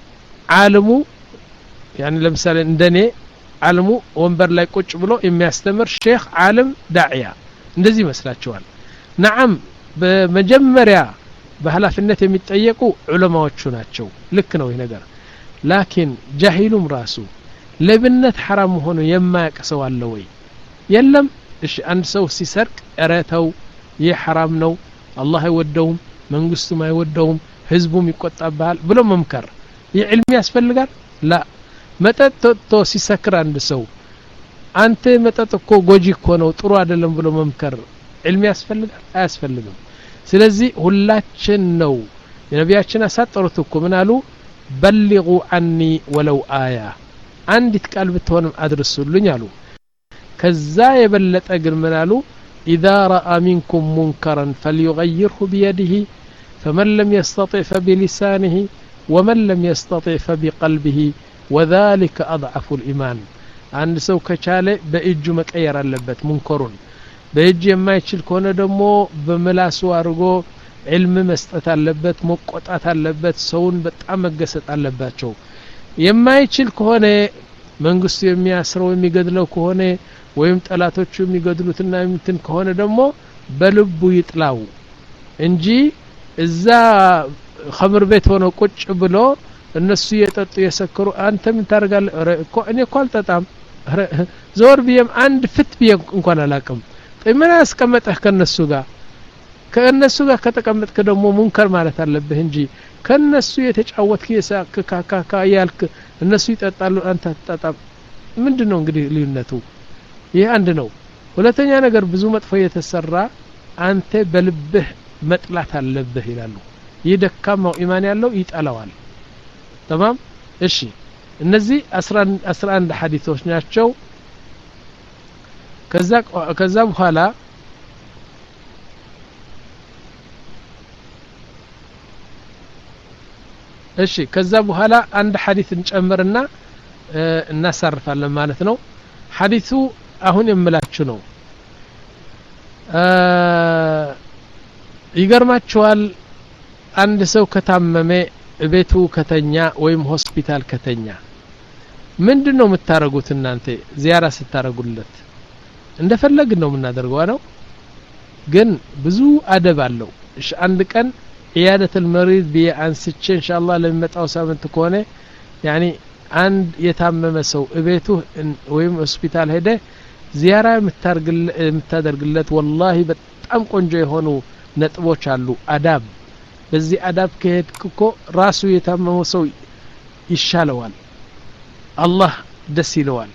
ዓለሙ يعني ለምሳሌ እንደኔ ዓለሙ ወንበር ላይ ቁጭ ብሎ የሚያስተምር ሼክ ዓለም ዳዕያ እንደዚህ ይመስላቸዋል نعم በመጀመሪያ በኃላፊነት የሚጠየቁ ዑለማዎቹ ናቸው ልክ ነው ይሄ ነገር لكن ጃሂሉም ራሱ ለብነት حرام ሆኖ የማያቀሰው አለ ወይ የለም እሺ አንድ ሰው ሲሰርቅ እረተው ይህ حرام ነው አላህ አይወደውም መንግስቱም አይወደውም ህዝቡም ይቆጣባል ብሎ መምከር ይህ ዕልም ያስፈልጋል ላ መጠጥ ሲሰክር አንድ ሰው አንተ መጠጥ እኮ ጎጂ እኮ ነው ጥሩ አይደለም ብሎ መምከር ዕልም ያስፈልጋል አያስፈልግም ስለዚህ ሁላችን ነው የነቢያችን አሳጠሩት እኮ ምን አሉ بلغوا عني ولو آية አንዲት ቃል ብትሆንም አድርሱልኝ አሉ ከዛ የበለጠ ግን ምን አሉ إذا رأى منكم منكرا فليغيره بيده فمن لم يستطع فبلسانه ومن لم يستطع فبقلبه وذلك أضعف الإيمان عند سو كچاله በእጁ መቀየር አለበት ሙንከሩን በእጅ የማይችል ከሆነ ደግሞ በመላሱ አርጎ علم መስጠት አለበት መቆጣት አለበት ሰውን በጣም መገሰጥ አለባቸው የማይችል ከሆነ መንግስቱ የሚያስረው የሚገድለው ከሆነ ወይም ጠላቶቹ የሚገድሉትና እንትን ከሆነ ደግሞ በልቡ ይጥላው እንጂ እዛ ኸምር ቤት ሆኖ ቁጭ ብሎ እነሱ የጠጡ የሰከሩ አንተ ምን ታርጋለህ እኮ እኔ እኮ አልጠጣም ዞር ቢየም አንድ ፍት ቢየ እንኳን አላቅም ምን አስቀመጠህ ከነሱ ጋር ከነሱ ጋር ከተቀመጥክ ደግሞ ሙንከር ማለት አለብህ እንጂ ከነሱ የተጫወትክ የሳክ ካካካ ያልክ እነሱ ይጠጣሉ አንተ አትጠጣም ምንድነው እንግዲህ ልዩነቱ ይሄ አንድ ነው ሁለተኛ ነገር ብዙ መጥፎ የተሰራ አንተ በልብህ መጥላት አለብህ ይላሉ ይደካማው ኢማን ያለው ይጣላዋል تمام እሺ እነዚህ አስራ አንድ ሐዲሶች ናቸው ከዛ ከዛ በኋላ እሺ ከዛ በኋላ አንድ ሐዲስ እንጨምርና እናሳርፋለን ማለት ነው ሐዲሱ አሁን የምላችሁ ነው ይገርማችኋል አንድ ሰው ከታመመ ቤቱ ከተኛ ወይም ሆስፒታል ከተኛ ምንድነው የምታረጉት እናንተ ዚያራ ስታረጉለት እንደፈለግን ነው የምናደርገው ነው ግን ብዙ አደብ አለው እሺ አንድ ቀን عيادة المريض بأنسچ إن شاء الله لما متاو سامنت كونه يعني عند يتامم سو بيته ويم هوسبيتال هده زيارة متارجل متادرجلت والله በጣም ቆንጆ የሆኑ ነጥቦች አሉ አዳብ በዚህ አዳብ ከሄድኩ ራሱ የታመመው ሰው ይሻለዋል አላህ ደስ ይለዋል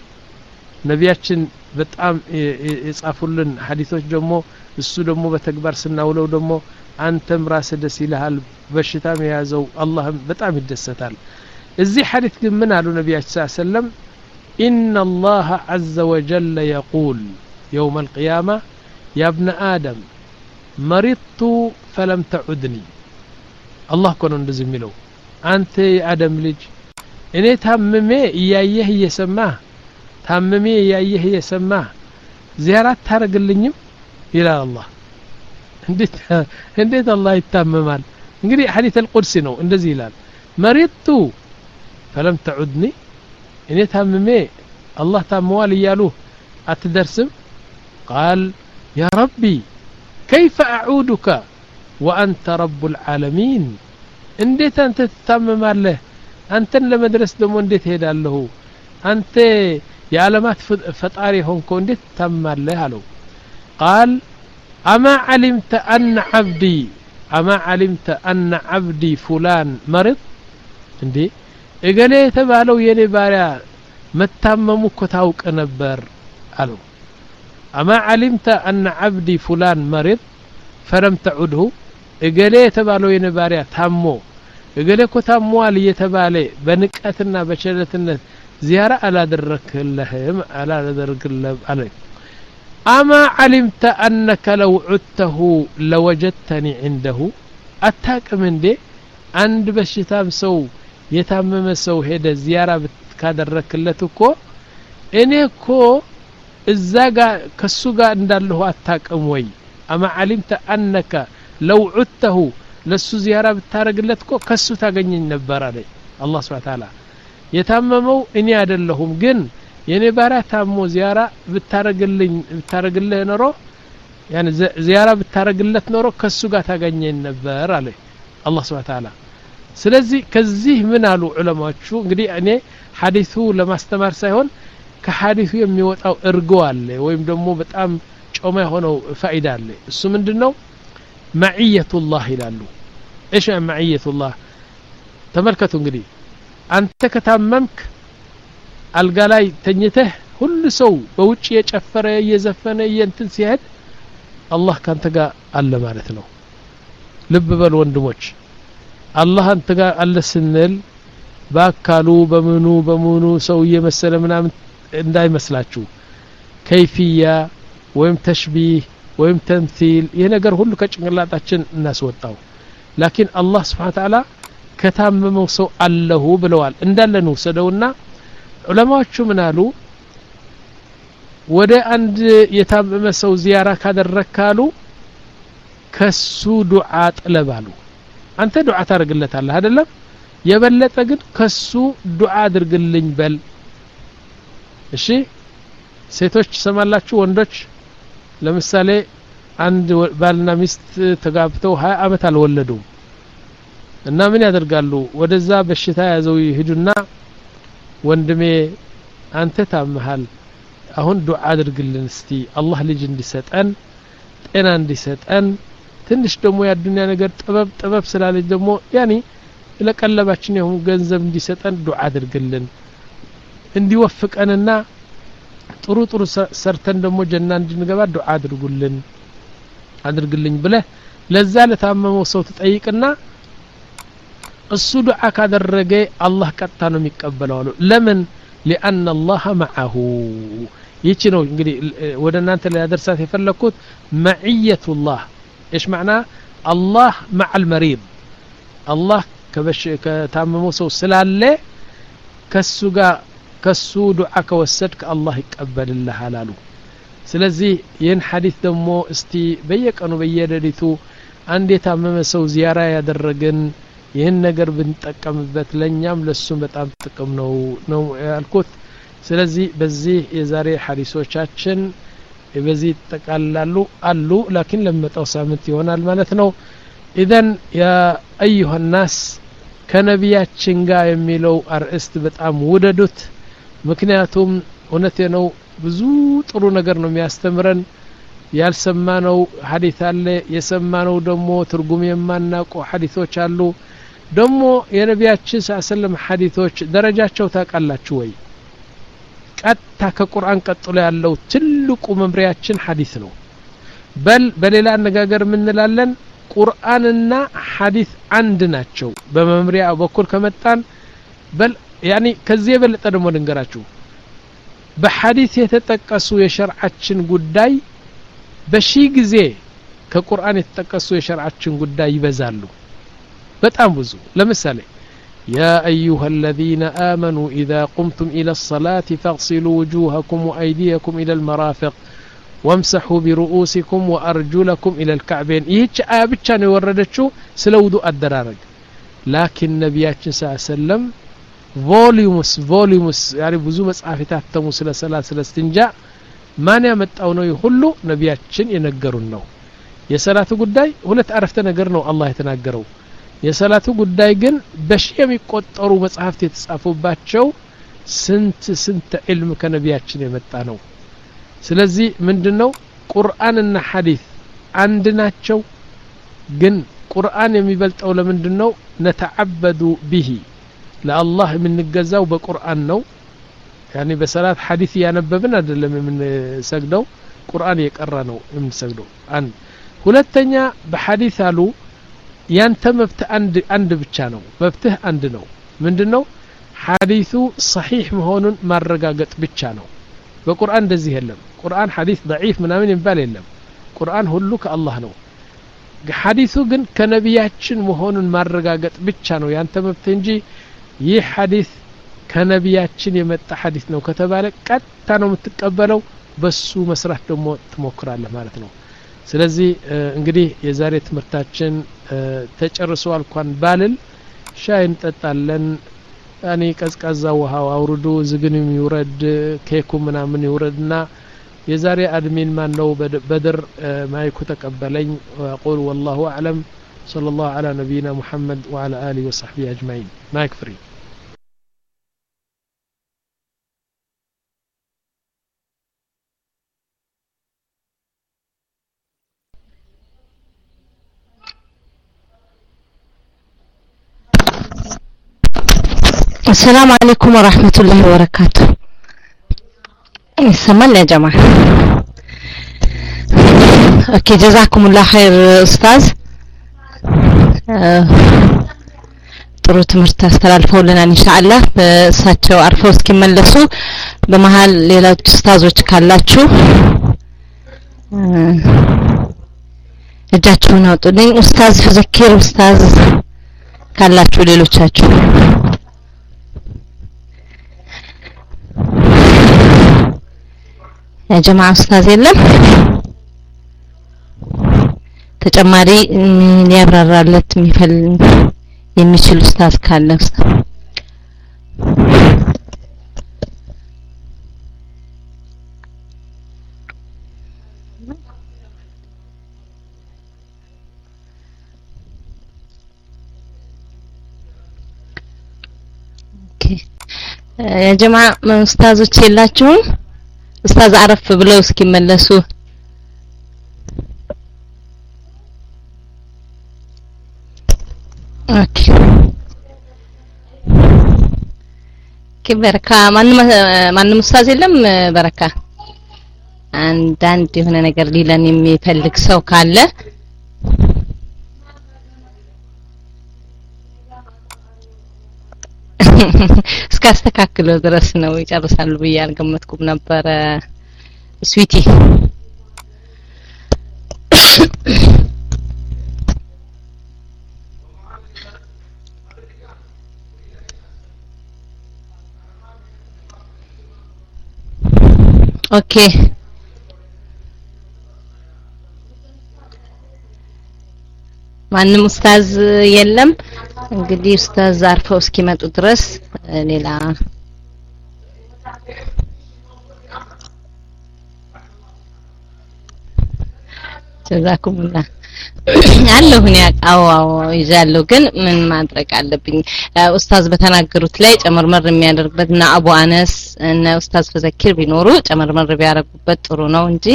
ነቢያችን በጣም የጻፉልን ሐዲሶች ደግሞ እሱ ደግሞ በተግባር ስናውለው ደግሞ አንተም ራስ ደስ ይልሃል በሽታም የያዘው አላህም በጣም ይደሰታል እዚህ ሐዲስ ግን ምን አሉ ነቢያችን ሰለላሁ ዐለይሂ ወሰለም إن الله عز وجل يقول يوم القيامة يا ابن آدم مرضت فلم تعدني الله كونه እንደዚህ የሚለው አንተ የአደም ልጅ እኔ ታምሜ እያየህ እየሰማህ ታምሜ እያየህ እየሰማህ ዚያራት ታረግልኝም ይላል አላህ እንዴት እንዴት አላህ ይታመማል እንግዲህ ሐዲስ القدس ነው እንደዚህ ይላል مرضت فلم تعدني እኔ ታምሜ አላህ ታመዋል እያሉ አትደርስም قال يا ربي كيف أعودك وأنت رب العالمين እንዴት አንተ ትታመማለህ አንተን ለመድረስ ደግሞ እንዴት ሄዳለሁ አንተ የዓለማት ፈጣሪ ሆንኮ እንዴት ትታመማለህ አለው قال أما علمت أن عبدي أما علمت أن عبدي فلان مرض እንዴ እገሌ የተባለው የኔ ባሪያ መታመሙ እኮ ታውቅ ነበር አለው أما علمت أن عبدي فلان مرض فلم تعده እገሌ የተባለው የኔ ባሪያ ታሞ እገሌ እኮ ታሟል እየተባለ በንቀትና በቸለተነት ዚያራ አላደረክለህም አላደረክልህም አለ أما علمت أنك لو عدته لوجدتني عنده أتاكم እንዴ አንድ በሽታም ሰው የታመመ ሰው ሄደ ዚያራ ካደረክለት እኮ እኔ እኮ እዛ ጋር ከሱ ጋር እንዳለሁ አታቀም ወይ أما علمت أنك لو عدته ለሱ ዚያራ ብታረግለት እኮ ከሱ ታገኘኝ ነበር አለ አላህ Subhanahu Wa Ta'ala የታመመው እኔ አይደለሁም ግን የኔ ባሪያ ታሞ ዚያራ ብታረግልኝ ብታረግልህ ኖሮ يعني ዚያራ ብታረግለት ኖሮ ከሱ ጋር ታገኘኝ ነበር አለ አላህ Subhanahu Wa Ta'ala ስለዚህ ከዚህ ምን አሉ ዑለማዎቹ እንግዲህ እኔ ሐዲሱ ለማስተማር ሳይሆን ከሐዲሱ የሚወጣው እርጎ አለ ወይም ደግሞ በጣም ጮማ የሆነው ፋይዳ አለ እሱ ምንድነው معية الله ይላሉ ايش معية الله ተመልከቱ እንግዲህ አንተ ከታመምክ አልጋ ላይ ተኝተህ ሁሉ ሰው በውጭ የጨፈረ የዘፈነ የእንትን ሲሄድ አላህ ካንተ ጋር አለ ማለት ነው ልብ በል ወንድሞች አላህ አንተ ጋር አለ ስንል ባካሉ በመኑ በመኑ ሰው እየመሰለ ምናምን እንዳይመስላችሁ ከይፊያ ወይም ተሽቢህ ወይም ተምሲል ይሄ ነገር ሁሉ ከጭንቅላታችን እናስወጣው ላኪን አላህ Subhanahu Wa Ta'ala ከታመመው ሰው አለሁ ብለዋል እንዳለ ነው ሰደውና ዑለማዎቹ ምን አሉ ወደ አንድ የታመመ ሰው ዚያራ ካደረካሉ ከሱ ዱዓ ጥለባሉ አንተ ዱዓ ታርግለታለህ አይደለም የበለጠ ግን ከሱ ዱዓ አድርግልኝ በል እሺ ሴቶች ሰማላችሁ ወንዶች ለምሳሌ አንድ ባልና ሚስት ተጋብተው ሃያ አመት አልወለዱም እና ምን ያደርጋሉ ወደዛ በሽታ ያዘው ይሄዱና ወንድሜ አንተ ታመሃል አሁን ዱዓ አድርግልን እስቲ አላህ ልጅ እንዲሰጠን ጤና እንዲሰጠን ትንሽ ደግሞ ያዱንያ ነገር ጥበብ ጥበብ ስላለች ደግሞ ያኒ ለቀለባችን ይሁን ገንዘብ እንዲሰጠን ዱዓ አድርግልን እንዲወፍቀንና ጥሩ ጥሩ ሰርተን ደግሞ ጀና እንድንገባ ዱዓ አድርጉልን አድርግልኝ ብለ ለዛ ለታመመው ሰው ተጠይቅና እሱ ዱዓ ካደረገ አላህ ቀጣ ነው የሚቀበለው አሉ ለምን لأن الله معه ይቺ ነው እንግዲህ ወደ እናንተ ለያደርሳት የፈለኩት معية الله ايش معنى الله مع المريض الله كبش كتاممو سو ስላለ ከሱ ጋር ከሱ ዱዓ ከወሰድክ አላህ ይቀበልልህ አላሉ ስለዚህ ይህን ሐዲስ ደግሞ እስቲ በየቀኑ በየሌሊቱ አንድ የታመመ ሰው ዚያራ ያደረገን ይህን ነገር ብንጠቀምበት ለኛም ለሱም በጣም ጥቅም ነው ነው ያልኩት ስለዚህ በዚህ የዛሬ ሐዲሶቻችን በዚህ ተቃላሉ አሉ ላኪን ለመጣው ሳምንት ይሆናል ማለት ነው ኢዘን ያ አዩሃ الناس ከነቢያችን ጋር የሚለው አርእስት በጣም ውደዱት ምክንያቱም እውነቴ ነው ብዙ ጥሩ ነገር ነው የሚያስተምረን ያልሰማነው ሐዲስ አለ የሰማነው ደግሞ ትርጉም የማናውቀው ሐዲሶች አሉ ደሞ የነቢያችን ሰለላሁ ሐዲሶች ደረጃቸው ታቃላችሁ ወይ ቀጥታ ከቁርአን ቀጥሎ ያለው ትልቁ መምሪያችን ሐዲስ ነው በል በሌላ አነጋገር ምን እንላለን ቁርአንና ሐዲስ አንድ ናቸው በመምሪያ በኩል ከመጣን በል ያኒ ከዚህ የበለጠ ደሞ ልንገራችሁ በሐዲስ የተጠቀሱ የሸርዓችን ጉዳይ በሺ ጊዜ ከቁርአን የተጠቀሱ የሸርዓችን ጉዳይ ይበዛሉ በጣም ብዙ ለምሳሌ يا أيها الذين آمنوا إذا قمتم إلى الصلاة فاغسلوا وجوهكم وأيديكم إلى المرافق وامسحوا برؤوسكم وأرجلكم إلى الكعبين ይህች አያ ብቻ ነው የወረደችው ስለ ውዱእ አደራረግ لكن ነብያችን ሰለላሁ ዐለይሂ ወሰለም ቮሊዩምስ ቮሊዩምስ ያሪ ብዙ መጽሐፍ የታተሙ ስለ ሰላት ስለ እስቲንጃ ማን ያመጣው ነው ሁሉ ነብያችን የነገሩን ነው የሰላቱ ጉዳይ ሁለት አረፍተ ነገር ነው አላህ የተናገረው የሰላቱ ጉዳይ ግን በሺ የሚቆጠሩ መጽሐፍት የተጻፉባቸው ስንት ስንት ዒልም ከነብያችን የመጣ ነው ስለዚህ ምንድነው ቁርአንና ሐዲስ አንድ ናቸው ግን ቁርአን የሚበልጠው ለምንድነው ነተዓበዱ ቢሂ ለአላህ የምንገዛው በቁርአን ነው ያኒ በሰላት ሐዲስ ያነበብን አይደለም የምንሰግደው ቁርአን የቀራ ነው የምንሰግደው አንድ ሁለተኛ በሐዲስ አሉ ያንተ መብት አንድ አንድ ብቻ ነው መብትህ አንድ ነው ምንድነው ሐዲሱ صحيح መሆኑን ማረጋገጥ ብቻ ነው በቁርአን እንደዚህ የለም ቁርአን ሐዲስ ضعيف ምናምን ይባል የለም ቁርአን ሁሉ ከአላህ ነው ሐዲሱ ግን ከነብያችን መሆኑን ማረጋገጥ ብቻ ነው ያንተ መብት እንጂ ይህ ሐዲስ ከነብያችን የመጣ ሐዲስ ነው ከተባለ ቀጥታ ነው የምትቀበለው በሱ መስራት ደግሞ ትሞክራለህ ማለት ነው ስለዚህ እንግዲህ የዛሬ ትምርታችን ተጨርሷል እንኳን ባልል ሻይ እንጠጣለን ያኒ ቀዝቃዛ ውሃ አውርዱ ዝግንም ይውረድ ኬኩ ምናምን ይውረድና የዛሬ አድሚን ማን ነው በድር ማይኩ ተቀበለኝ ወአቁል والله اعلم صلى الله على نبينا محمد وعلى اله وصحبه اجمعين مايك فري السلام عليكم ورحمة الله وبركاته يسمعنا يا جماعة اوكي جزاكم الله خير استاذ ጥሩ ትምህርት አስተላልፈውልናል ኢንሻአላህ በእሳቸው አርፈው እስኪመለሱ በመሃል ሌሎች ኡስታዞች ካላችሁ እጃችሁን አውጡልኝ ኡስታዝ ዘኪር ኡስታዝ ካላችሁ ሌሎቻችሁ يا جماعة أستاذ يلم ተጨማሪ ሊያብራራለት የሚፈል የሚችል ኡስታዝ ካለ ኦኬ يا جماعة ኡስታዞች የላችሁም ኡስታዝ አረፍ ብለው እስኪመለሱ ኦኬ ከበረካ ማንም ማንም ኡስታዝ የለም በረካ አንድ አንድ የሆነ ነገር ሊለን የሚፈልግ ሰው ካለ እስካስተካክለው ድረስ ነው ይጨርሳሉ ብዬ አልገመትኩም ነበር ስዊቲ ኦኬ ማንም ኡስታዝ የለም እንግዲህ ኡስታዝ አርፈው እስኪመጡ ድረስ ሌላ ጀዛኩሙላህ አለሁኝ ያው አው ይዛለሁ ግን ምን ማድረግ አለብኝ ኡስታዝ በተናገሩት ላይ ጨመርመር የሚያደርግበትና አቡ አነስ እና ኡስታዝ ፈዘኪር ቢኖሩ ጨመርመር ቢያረጉበት ጥሩ ነው እንጂ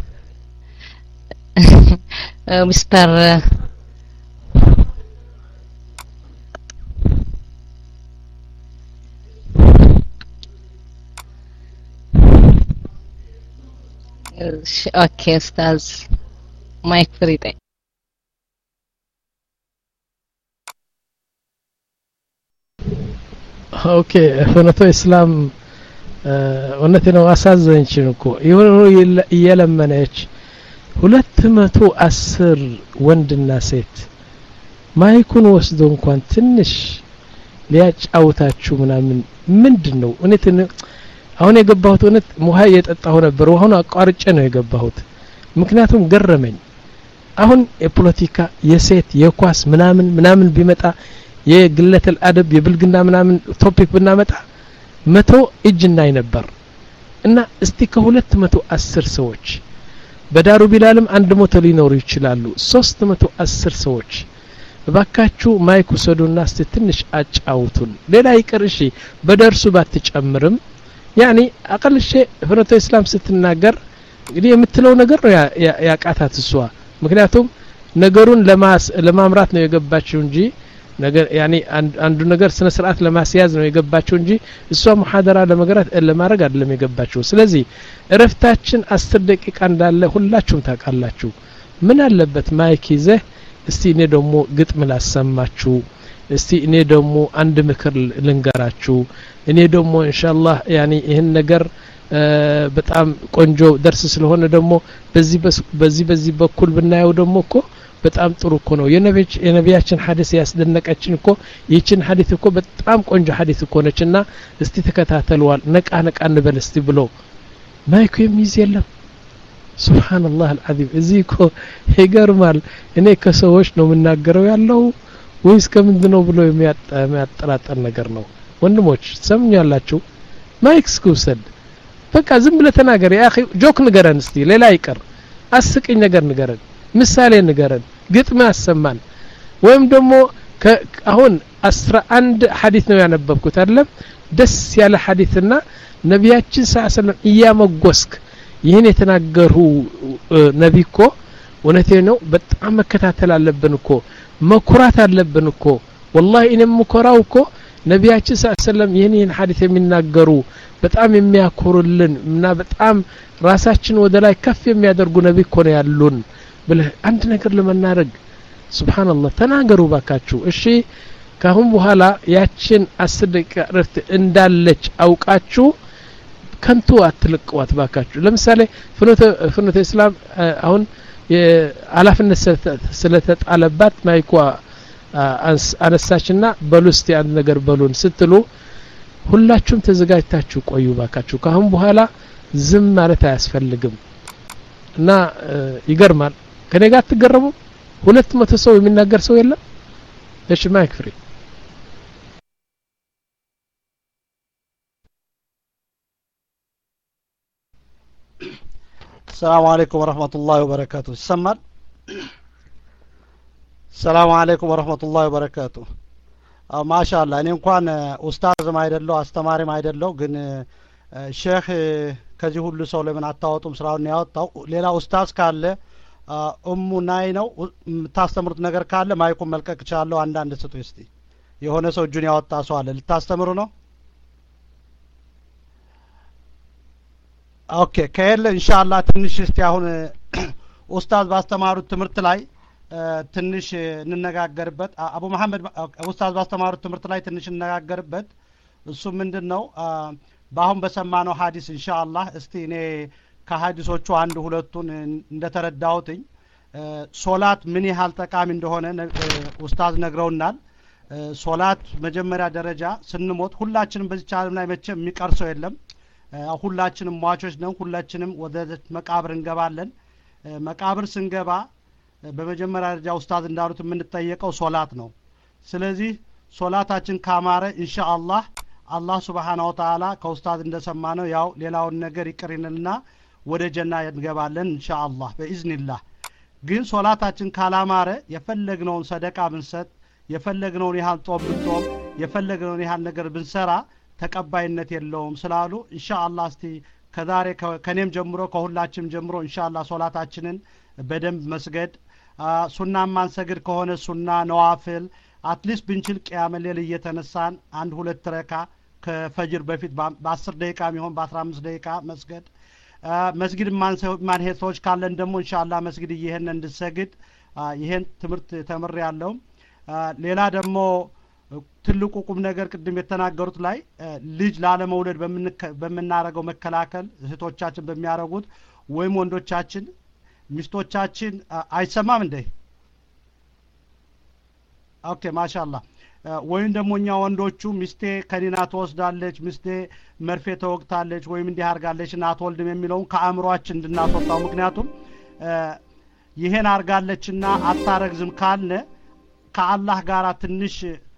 ሚስተር ኦኬ ኡስታዝ ማይክ ፍሪ ጠይ ኦኬ ፍኖተ እስላም እውነቴ ነው አሳዘንችን እኮ ይሁን እየለመነች ሁለት መቶ አስር ወንድና ሴት ማይኩን ወስዶ እንኳን ትንሽ ሊያጫውታችሁ ምናምን ምንድነው እውነት አሁን የገባሁት እውነት ሙሃ እየጠጣሁ ነበር አሁን አቋርጬ ነው የገባሁት ምክንያቱም ገረመኝ አሁን የፖለቲካ የሴት የኳስ ምናምን ምናምን ቢመጣ የግለተል አደብ የብልግና ምናምን ቶፒክ ብናመጣ መቶ እጅና ይነበር እና እስቲ ከሁለት መቶ አስር ሰዎች በዳሩ ቢላልም አንድ ሞተ ሊኖሩ ይችላሉ ሶስት መቶ አስር ሰዎች ባካችሁ ማይክ ወሰዱና እስቲ ትንሽ አጫውቱን ሌላ ይቅር እሺ በደርሱ ባትጨምርም ያኒ አቀል ሸይ ፍኖተ እስላም ስትናገር እንግዲህ የምትለው ነገር ነው ያቃታት እሷ ምክንያቱም ነገሩን ለማስ ለማምራት ነው የገባችው እንጂ ነገር ያኒ አንዱ ነገር ስነ ስርዓት ለማስያዝ ነው የገባችው እንጂ እሷ ሙሐደራ ለመግራት ለማድረግ አይደለም የገባችው ስለዚህ እረፍታችን አስር ደቂቃ እንዳለ ሁላችሁም ታውቃላችሁ ምን አለበት ማይክ ይዘህ እስቲ እኔ ደግሞ ግጥም ላሰማችሁ እስቲ እኔ ደግሞ አንድ ምክር ልንገራችሁ እኔ ደግሞ ኢንሻአላህ ያኒ ይሄን ነገር በጣም ቆንጆ ደርስ ስለሆነ ደግሞ በዚህ በዚህ በዚህ በኩል ብናየው ደግሞ እኮ በጣም ጥሩ እኮ ነው የነብይ የነብያችን ሐዲስ ያስደነቀችን እኮ ይችን ሐዲስ እኮ በጣም ቆንጆ ሐዲስ እኮ ነችና እስቲ ተከታተሉዋል ነቃ ነቃ እንበል እስቲ ብሎ ማይኩ የሚይዝ የለም ሱብሃንአላህ አልዓዚም እዚህ እኮ ይገርማል እኔ ከሰዎች ነው የምናገረው ያለው ወይስ ከምንድነው ብሎ የሚያጠራጥር ነገር ነው ወንድሞች ሰምኛላችሁ ማይክ ስኩሰድ በቃ ዝም ብለ ተናገር ያ اخي ጆክ ንገረን እስቲ ሌላ ይቀር አስቂኝ ነገር ንገረን ምሳሌ ንገረን ግጥም ያሰማን ወይም ደግሞ አሁን አስራ አንድ ሐዲስ ነው ያነበብኩት አይደለም ደስ ያለ ሐዲስና ነብያችን ሰለላሁ እያመጎስክ ይሄን የተናገሩ ነብይኮ ወነቴ ነው በጣም መከታተል አለብን እኮ መኩራት አለብን እኮ والله እኔም መኩራው እኮ ነብያችን ሰለላሁ ይሄን ይሄን ሐዲስ የሚናገሩ በጣም የሚያኮሩልን እና በጣም ራሳችን ወደ ላይ ከፍ የሚያደርጉ ነብይ እኮ ነው ያሉን ብለህ አንድ ነገር ለመናረግ ሱብሃንአላህ ተናገሩ ባካችሁ እሺ ካሁን በኋላ ያችን አስር ደቂቃ ረፍት እንዳለች አውቃችሁ ከንቱ አትልቀዋት ባካችሁ ለምሳሌ ፍኖተ ፍኖተ እስላም አሁን የአላፍነት ስለተጣለባት ማይኳ አነሳችና በሉስቲ አንድ ነገር በሉን ስትሉ ሁላችሁም ተዘጋጅታችሁ ቆዩ ባካችሁ ካሁን በኋላ ዝም ማለት አያስፈልግም እና ይገርማል ከኔ ጋር ተገረሙ ሁለት መቶ ሰው የሚናገር ሰው የለም እሺ ማይክ ፍሪ السلام عليكم ورحمة الله وبركاته سمر السلام عليكم ورحمة الله وبركاته ما شاء الله እኔ እንኳን ኡስታዝም አይደለው አስተማሪም አይደለው ግን ሼክ ከዚህ ሁሉ ሰው ለምን አታወጡም ስራውን ያወጣው ሌላ ኡስታዝ ካለ ኡሙ ናይ ነው ታስተምሩት ነገር ካለ ማይኩን መልቀቅ ይችላል አንዳንድ ስጡ እስቲ የሆነ ሰው እጁን ያወጣ ሰው አለ ልታስተምሩ ነው ኦኬ ከየለ ኢንሻአላህ ትንሽ እስቲ አሁን ኡስታዝ ባስተማሩት ትምህርት ላይ ትንሽ እንነጋገርበት አቡ መሐመድ ኡስታዝ ባስተማሩት ትምህርት ላይ ትንሽ እንነጋገርበት እሱ ምንድነው ባሁን በሰማነው ሐዲስ ኢንሻአላህ እስቲ እኔ ከሐዲሶቹ አንድ ሁለቱን እንደተረዳሁትኝ ሶላት ምን ያህል ጠቃሚ እንደሆነ ኡስታዝ ነግረውናል ሶላት መጀመሪያ ደረጃ ስንሞት ሁላችንም በዚህ ዓለም ላይ መቼም የሚቀርሰው የለም ሁላችንም ሟቾች ነን ሁላችንም ወደ መቃብር እንገባለን መቃብር ስንገባ በመጀመሪያ ደረጃ ኡስታዝ እንዳሉት የምንጠየቀው ሶላት ነው ስለዚህ ሶላታችን ካማረ ኢንሻአላህ አላህ Subhanahu Wa Ta'ala ከኡስታዝ እንደሰማነው ያው ሌላውን ነገር ይቀርይንልና ወደ ጀና እንገባለን ኢንሻአላህ በኢዝኒላህ ግን ሶላታችን ካላማረ የፈለግነውን ሰደቃ ብንሰጥ የፈለግነውን ያህል ጦም ብንጦም የፈለግነውን ያህል ነገር ብንሰራ ተቀባይነት የለውም ስላሉ ኢንሻአላህ እስቲ ከዛሬ ከኔም ጀምሮ ከሁላችንም ጀምሮ ኢንሻአላህ ሶላታችንን በደንብ መስገድ ሱና ማንሰግድ ከሆነ ሱና ነዋፊል አትሊስት ብንችል ቂያም ሌሊት እየተነሳን አንድ ሁለት ረካ ከፈጅር በፊት በ10 ደቂቃ የሚሆን በ15 ደቂቃ መስገድ መስጊድ ማን ማን ሄድ ሰዎች ካለን ደግሞ ኢንሻአላህ መስጊድ ይሄን እንድሰግድ ይሄን ትምርት ተመር ያለው ሌላ ደግሞ ትልቁ ቁም ነገር ቅድም የተናገሩት ላይ ልጅ ላለ መውለድ በመናረገው መከላከል እህቶቻችን በሚያረጉት ወይም ወንዶቻችን ሚስቶቻችን አይሰማም እንዴ ኦኬ ማሻአላህ ወይም ደሞኛ ወንዶቹ ሚስቴ ከኒና ተወስዳለች ሚስቴ መርፌ ተወግታለች ወይም እንዲህ አርጋለችና አትወልድም የሚለው ከአእምሮአችን እንድናስወጣው ምክንያቱም ይሄን አርጋለችና አታረግዝም ካለ ከአላህ ጋር ትንሽ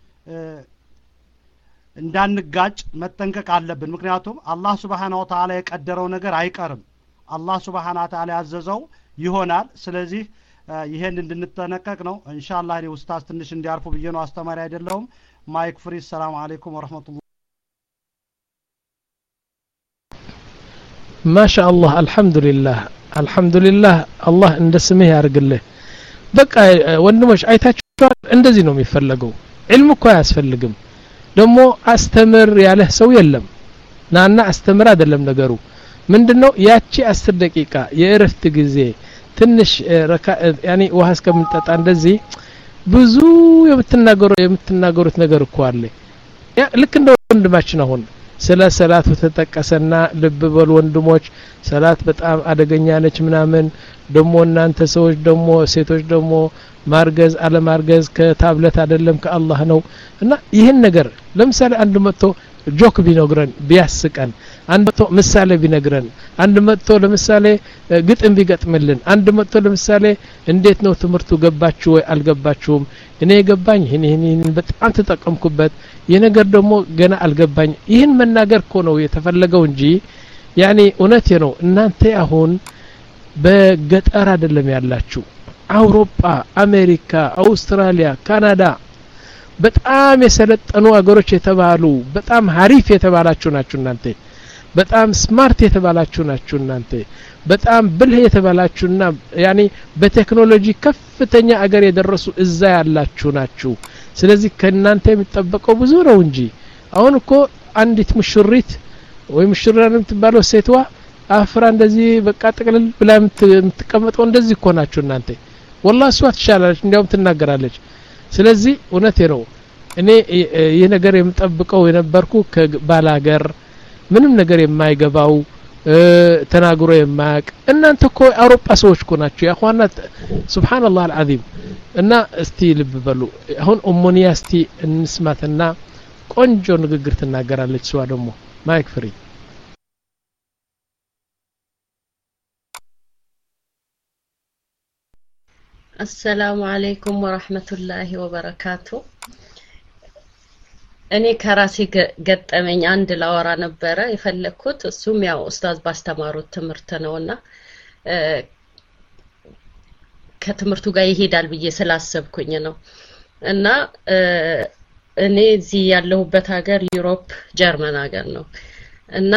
እንዳንጋጭ መጠንቀቅ አለብን ምክንያቱም አላህ Subhanahu Wa Ta'ala የቀደረው ነገር አይቀርም አላህ Subhanahu Wa Ta'ala ያዘዘው ይሆናል ስለዚህ ይሄን እንድንጠነቀቅ ነው ኢንሻአላህ እኔ ኡስታዝ ትንሽ እንዲያርፉ ብዬ ነው አስተማሪ አይደለም ማይክ ፍሪ ሰላም አለይኩም ወራህመቱላህ ማሻአላህ አልহামዱሊላህ አልহামዱሊላህ አላህ እንደስምህ ያርግልህ በቃ ወንድሞች አይታችኋል እንደዚህ ነው የሚፈልገው علم እኮ ያስፈልግም ደሞ አስተምር ያለህ ሰው የለም ናና አስተምር አይደለም ነገሩ ምንድነው ያቺ አስር ደቂቃ የእረፍት ጊዜ ትንሽ ያኒ ውሃ እስከምንጠጣ እንደዚህ ብዙ የምትናገሩ የምትናገሩት ነገር እኮ አለ ያ ልክ እንደ ወንድማችን አሁን ስለ ሰላቱ ተጠቀሰና ልብ በል ወንድሞች ሰላት በጣም አደገኛ ነች ምናምን ደሞ እናንተ ሰዎች ደሞ ሴቶች ደሞ ማርገዝ አለ ማርገዝ ከታብለት አይደለም ከአላህ ነው እና ይሄን ነገር ለምሳሌ አንድ መጥቶ ጆክ ቢነግረን ቢያስቀን አንድ መጥቶ ምሳሌ ቢነግረን አንድ መጥቶ ለምሳሌ ግጥም ቢገጥምልን አንድ መጥቶ ለምሳሌ እንዴት ነው ትምርቱ ገባችሁ ወይ አልገባችሁም እኔ ገባኝ ይሄን ይሄን በጣም ተጠቀምኩበት የነገር ደግሞ ገና አልገባኝ ይሄን መናገር እኮ ነው የተፈለገው እንጂ ያኒ እውነቴ ነው እናንተ አሁን በገጠር አይደለም ያላችሁ አውሮፓ አሜሪካ አውስትራሊያ ካናዳ በጣም የሰለጠኑ አገሮች የተባሉ በጣም ሀሪፍ የተባላችሁ ናችሁ እናንተ በጣም ስማርት የተባላችሁ ናችሁ እናንተ በጣም ብልህ የተባላችሁና ያኒ በቴክኖሎጂ ከፍተኛ አገር የደረሱ እዛ ያላችሁ ናችሁ ስለዚህ ከናንተ የሚጠበቀው ብዙ ነው እንጂ አሁን እኮ አንዲት ሙሽሪት ወይ ሙሽራን የምትባለው ሴትዋ አፍራ እንደዚህ በቃ ጥቅልል ብላ የምትቀመጠው እንደዚህ እኮ ናችሁ እናንተ والله እሷ ትሻላለች እንዲያውም ትናገራለች ስለዚህ እውነቴ ነው እኔ ይሄ ነገር የምጠብቀው የነበርኩ ከባላገር ምንም ነገር የማይገባው ተናግሮ የማያቅ እናንተ እኮ አውሮፓ ሰዎች እኮ ናችሁ ያኳና ሱብሃንአላህ አልዓዚም እና እስቲ ልብ በሉ አሁን ኡሙኒያ እስቲ እንስማትና ቆንጆ ንግግር ትናገራለች እሷ ደግሞ ማይክ ፍሪ السلام عليكم ورحمة الله وبركاته እኔ ከራሴ ገጠመኝ አንድ ላወራ ነበር የፈለኩት እሱም ያው ኡስታዝ ባስተማሩት ትምርት ነውና ከትምርቱ ጋር ይሄዳል ብዬ ስላሰብኩኝ ነው እና እኔ እዚህ ያለሁበት ሀገር ዩሮፕ ጀርመን ሀገር ነው እና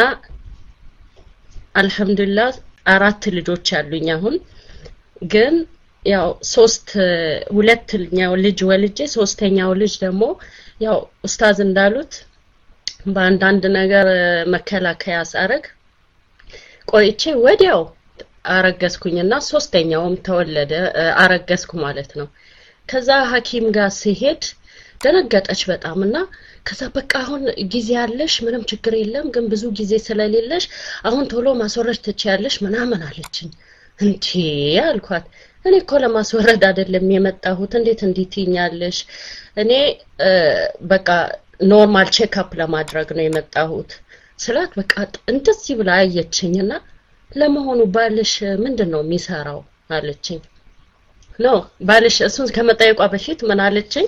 አልহামዱሊላህ አራት ልጆች ያሉኝ አሁን ግን ያው ሶስት ሁለተኛው ልጅ ወልጄ ሶስተኛው ልጅ ደግሞ ያው ኡስታዝ እንዳሉት በአንድ አንድ ነገር መከላከያ አሳረግ ቆይቼ ወዲያው አረገዝኩኝና ሶስተኛውም ተወለደ አረገዝኩ ማለት ነው ከዛ ሐኪም ጋር ሲሄድ ደነገጠች በጣምና ከዛ በቃ አሁን ጊዜ ያለሽ ምንም ችግር የለም ግን ብዙ ጊዜ ስለሌለሽ አሁን ቶሎ ማስወረድ ትችያለሽ ምናምን አለችኝ እንዴ አልኳት እኔ እኮ ለማስወረድ አይደለም የመጣሁት እንዴት እንዲትኛለሽ እኔ በቃ ኖርማል ቼክ አፕ ለማድረግ ነው የመጣሁት ስላት በቃ እንደዚህ ብላ አየችኝና ለመሆኑ ባልሽ ምንድነው የሚሰራው አለችኝ ኖ ባልሽ እሱን ከመጠየቋ በፊት ምን አለችኝ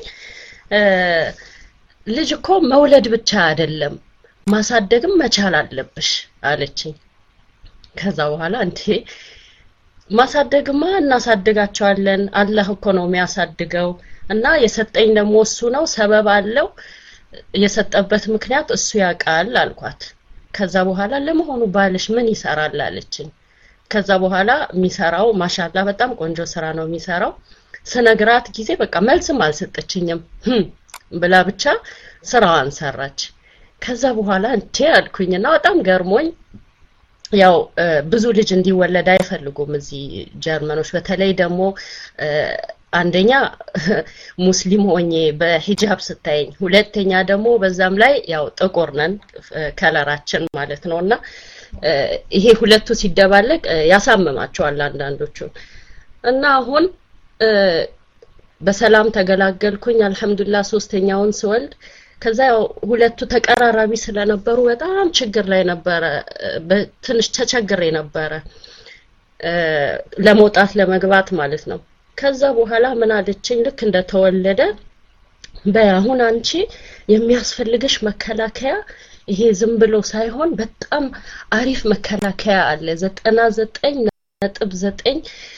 ልጅ እኮ መውለድ ብቻ አይደለም ማሳደግም መቻል አለብሽ አለችኝ ከዛ በኋላ እንዴ ማሳደግማ እናሳድጋቸዋለን አላህ እኮ ነው የሚያሳድገው እና የሰጠኝ ደግሞ እሱ ነው ሰበብ አለው የሰጠበት ምክንያት እሱ ያቃል አልኳት ከዛ በኋላ ለመሆኑ ባልሽ ምን ይሰራል አለችኝ ከዛ በኋላ የሚሰራው ማሻአላህ በጣም ቆንጆ ስራ ነው የሚሰራው ስነግራት ጊዜ በቃ መልስም አልሰጠችኝም ብላ ብቻ ስራዋን ሰራች ከዛ በኋላ እንቴ አልኩኝና በጣም ገርሞኝ ያው ብዙ ልጅ እንዲወለድ አይፈልጉም እዚህ ጀርመኖች በተለይ ደግሞ አንደኛ ሙስሊም ሆኜ በሂጃብ ስታይኝ ሁለተኛ ደግሞ በዛም ላይ ያው ጥቁር ነን ከለራችን ማለት ነውና ይሄ ሁለቱ ሲደባለቅ ያሳመማቸዋል አንዳንዶቹ እና አሁን በሰላም ተገላገልኩኝ አልহামዱሊላህ ሶስተኛውን ስወልድ ከዛ ሁለቱ ተቀራራቢ ስለነበሩ በጣም ችግር ላይ ነበር በትንሽ ተቸግሬ ነበር ለመውጣት ለመግባት ማለት ነው ከዛ በኋላ ምን አለችኝ ልክ እንደተወለደ በአሁን አንቺ የሚያስፈልግሽ መከላከያ ይሄ ዝም ብሎ ሳይሆን በጣም አሪፍ መከላከያ አለ ዘጠና ዘጠኝ ነጥብ ዘጠኝ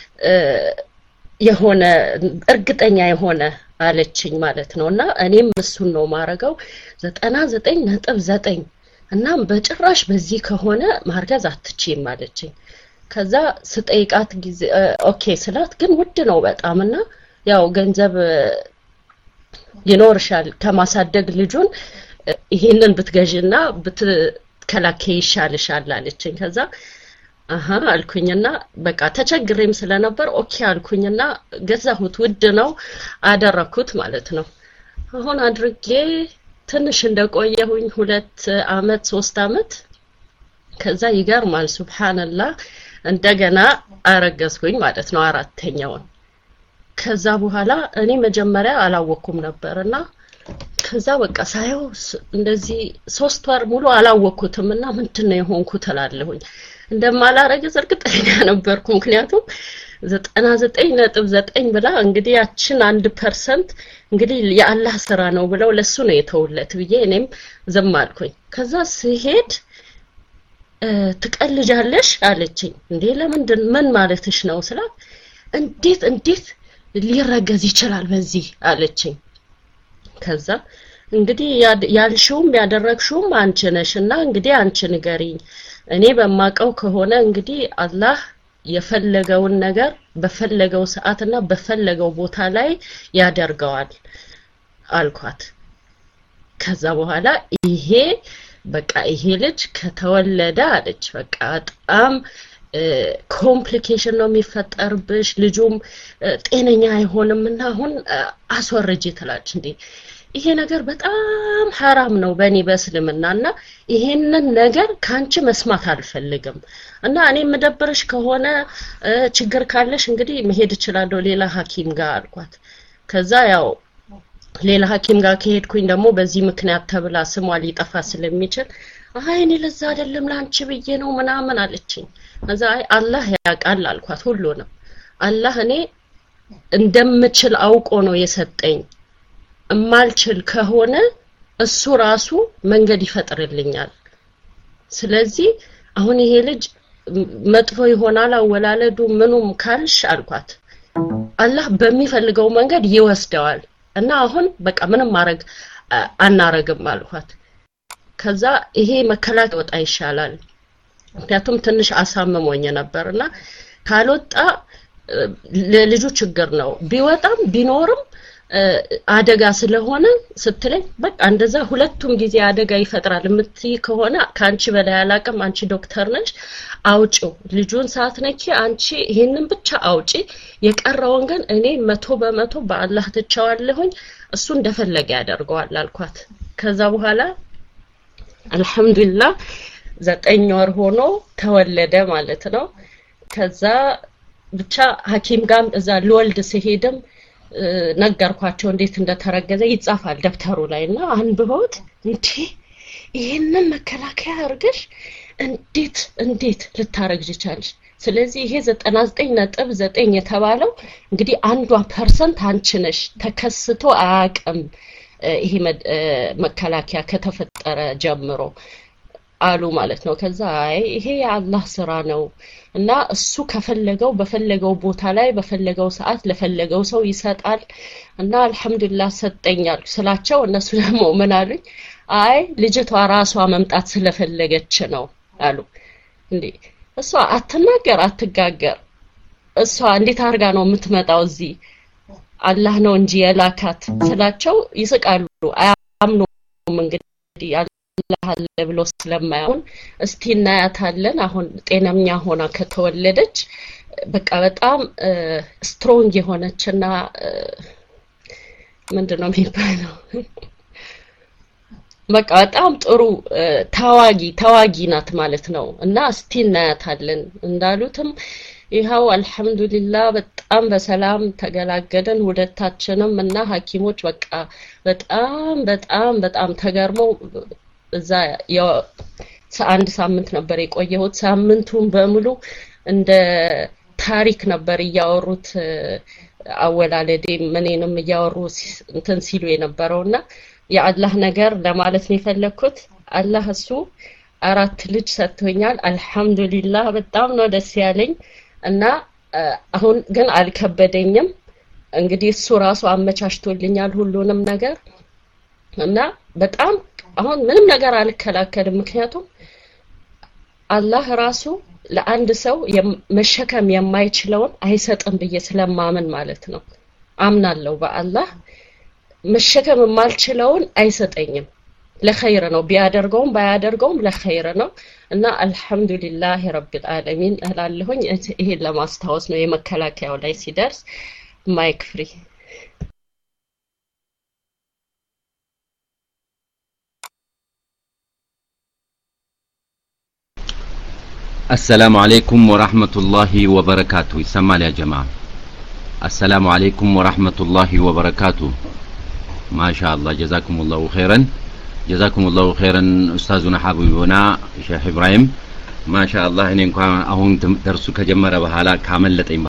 የሆነ እርግጠኛ የሆነ አለችኝ ማለት ነውና እኔም እሱን ነው ማረጋው ዘጠና ዘጠኝ ነጥብ ዘጠኝ እና በጭራሽ በዚህ ከሆነ ማርገዝ አትችይም አለችኝ ከዛ ስጠይቃት ጊዜ ኦኬ ስላት ግን ውድ ነው በጣምና ያው ገንዘብ ይኖርሻል ከማሳደግ ልጁን ይሄንን ብትገዥና ብትከላከይ ይሻልሻል አለችኝ ከዛ አሃ አልኩኝና በቃ ተቸግሬም ስለነበር ኦኬ አልኩኝና ገዛሁት ውድ ነው አደረኩት ማለት ነው አሁን አድርጌ ትንሽ እንደቆየሁኝ ሁለት አመት ሶስት አመት ከዛ ይገርማል ሱብሃንአላህ እንደገና አረገዝኩኝ ማለት ነው አራተኛውን ከዛ በኋላ እኔ መጀመሪያ አላወኩም ነበርና ከዛ በቃ ሳይው እንደዚህ ሶስት ወር ሙሉ አላወኩትምና ምንድነው የሆንኩት ተላለሁኝ እንደማላረገዝ እርግጠኛ ነበርኩ ምክንያቱም ዘጠና ዘጠኝ ነጥብ ዘጠኝ ብላ እንግዲህ ያችን አንድ ፐርሰንት እንግዲህ የአላህ ስራ ነው ብለው ለሱ ነው የተውለት ብዬ እኔም ዝም አልኩኝ ከዛ ሲሄድ ትቀልጃለሽ አለችኝ እንዴ ለምን ምን ማለትሽ ነው ስላት እንዴት እንዴት ሊረገዝ ይችላል በዚህ አለችኝ ከዛ እንግዲህ ያልሽውም ያደረግሽውም አንቺ ነሽና እንግዲህ አንቺ ንገሪኝ እኔ በማቀው ከሆነ እንግዲህ አላህ የፈለገውን ነገር በፈለገው ሰዓትና በፈለገው ቦታ ላይ ያደርገዋል አልኳት ከዛ በኋላ ይሄ በቃ ይሄ ልጅ ከተወለደ አለች በቃ በጣም ኮምፕሊኬሽን ነው የሚፈጠርብሽ ልጁም ጤነኛ አይሆንምና አሁን አስወርጂ ትላች እንዴ ይሄ ነገር በጣም حرام ነው በእኔ በእስልምናና ይሄንን ነገር ካንቺ መስማት አልፈልግም እና እኔ መደብርሽ ከሆነ ችግር ካለሽ እንግዲህ መሄድ እችላለሁ ሌላ ሐኪም ጋር አልኳት ከዛ ያው ሌላ ሐኪም ጋር ከሄድኩኝ ደግሞ በዚህ ምክንያት ተብላ ስሟ ሊጠፋ ስለሚችል አይ እኔ ለዛ አይደለም ላንቺ ብዬ ነው ምናምን አለችኝ ከዛ አይ አላህ ያውቃል አልኳት ሁሉ ነው አላህ እኔ እንደምችል አውቆ ነው የሰጠኝ እማልችል ከሆነ እሱ ራሱ መንገድ ይፈጥርልኛል ስለዚህ አሁን ይሄ ልጅ መጥፎ ይሆናል አወላለዱ ምኑም ካልሽ አልኳት አላህ በሚፈልገው መንገድ ይወስደዋል እና አሁን በቃ ምንም ማረግ አናረግም አልኳት ከዛ ይሄ መከላከያ ወጣ ይሻላል ምክንያቱም ትንሽ አሳመሞኝ ነበርና ካልወጣ ለልጁ ችግር ነው ቢወጣም ቢኖርም አደጋ ስለሆነ ስትለኝ በቃ እንደዛ ሁለቱም ጊዜ አደጋ ይፈጥራል ምትይ ከሆነ ካንቺ በላይ ያላቀም አንቺ ዶክተር ነሽ አውጪው ልጁን ሰዓት ነኪ አንቺ ይሄንን ብቻ አውጪ የቀረውን ግን እኔ መቶ በመቶ በአላህ ተቻዋለሁኝ እሱ እንደፈለገ ያደርገዋል አልኳት ከዛ በኋላ አልহামዱሊላህ ዘጠኝ ወር ሆኖ ተወለደ ማለት ነው ከዛ ብቻ ሐኪም ጋር እዛ ለወልድ ሲሄድም ነገርኳቸው እንዴት እንደተረገዘ ይጻፋል ደብተሩ ላይና አንብቦት እንዴ ይሄንን መከላከያ አርገሽ እንዴት እንዴት ልታረግጂ ቻልሽ ስለዚህ ይሄ ዘጠና ዘጠኝ ነጥብ ዘጠኝ የተባለው እንግዲህ አንዷ ፐርሰንት አንቺ ነሽ ተከስቶ አያቅም ይሄ መከላከያ ከተፈጠረ ጀምሮ አሉ ማለት ነው ከዛ አይ ይሄ የአላህ ስራ ነው እና እሱ ከፈለገው በፈለገው ቦታ ላይ በፈለገው ሰዓት ለፈለገው ሰው ይሰጣል እና አልহামዱሊላህ ሰጠኛል ስላቸው እነሱ ደግሞ ምን አሉኝ አይ ልጅቷ ራሷ መምጣት ስለፈለገች ነው አሉ እንዴ እሷ አትናገር አትጋገር እሷ እንዴት አርጋ ነው የምትመጣው እዚህ አላህ ነው እንጂ የላካት ስላቸው ይስቃሉ አያምኑም እንግዲህ አላህ አለ ብሎ ስለማያውን እስቲ እናያታለን አሁን ጤናኛ ሆና ከተወለደች በቃ በጣም ስትሮንግ የሆነችና ምንድነው የሚባለው በቃ በጣም ጥሩ ታዋጊ ታዋጊ ናት ማለት ነው እና እስቲ እናያታለን እንዳሉትም ይሄው አልহামዱሊላህ በጣም በሰላም ተገላገለን ሁለታችንም እና ሐኪሞች በቃ በጣም በጣም በጣም ተገርመው እዛ አንድ ሳምንት ነበር የቆየሁት ሳምንቱን በሙሉ እንደ ታሪክ ነበር ያወሩት አወላለዴ ምንንም ያወሩ እንትን ሲሉ የነበረውና የአላህ ነገር ለማለት ነው የፈለኩት አላህ እሱ አራት ልጅ ሰጥቶኛል አልহামዱሊላህ በጣም ነው ደስ ያለኝ እና አሁን ግን አልከበደኝም እንግዲህ እሱ ራሱ አመቻችቶልኛል ሁሉንም ነገር እና በጣም አሁን ምንም ነገር አልከላከልም ምክንያቱም አላህ ራሱ ለአንድ ሰው መሸከም የማይችለውን አይሰጥም ብዬ ስለማመን ማለት ነው አምናለሁ በአላህ መሸከም የማልችለውን አይሰጠኝም ለኸይር ነው ቢያደርገውም ባያደርገውም ለኸይር ነው እና አልহামዱሊላህ ረብል ዓለሚን እላለሁኝ ይሄ ለማስታወስ ነው የመከላከያው ላይ ሲደርስ ማይክ ፍሪ السلام عليكم ورحمة الله وبركاته يسمى يا جماعة السلام عليكم ورحمة الله وبركاته ما شاء الله جزاكم الله خيرا جزاكم الله خيرا أستاذنا حبيبنا شيخ إبراهيم ما شاء الله إن كان أهون درسك جمرة بحالا كامل لتيم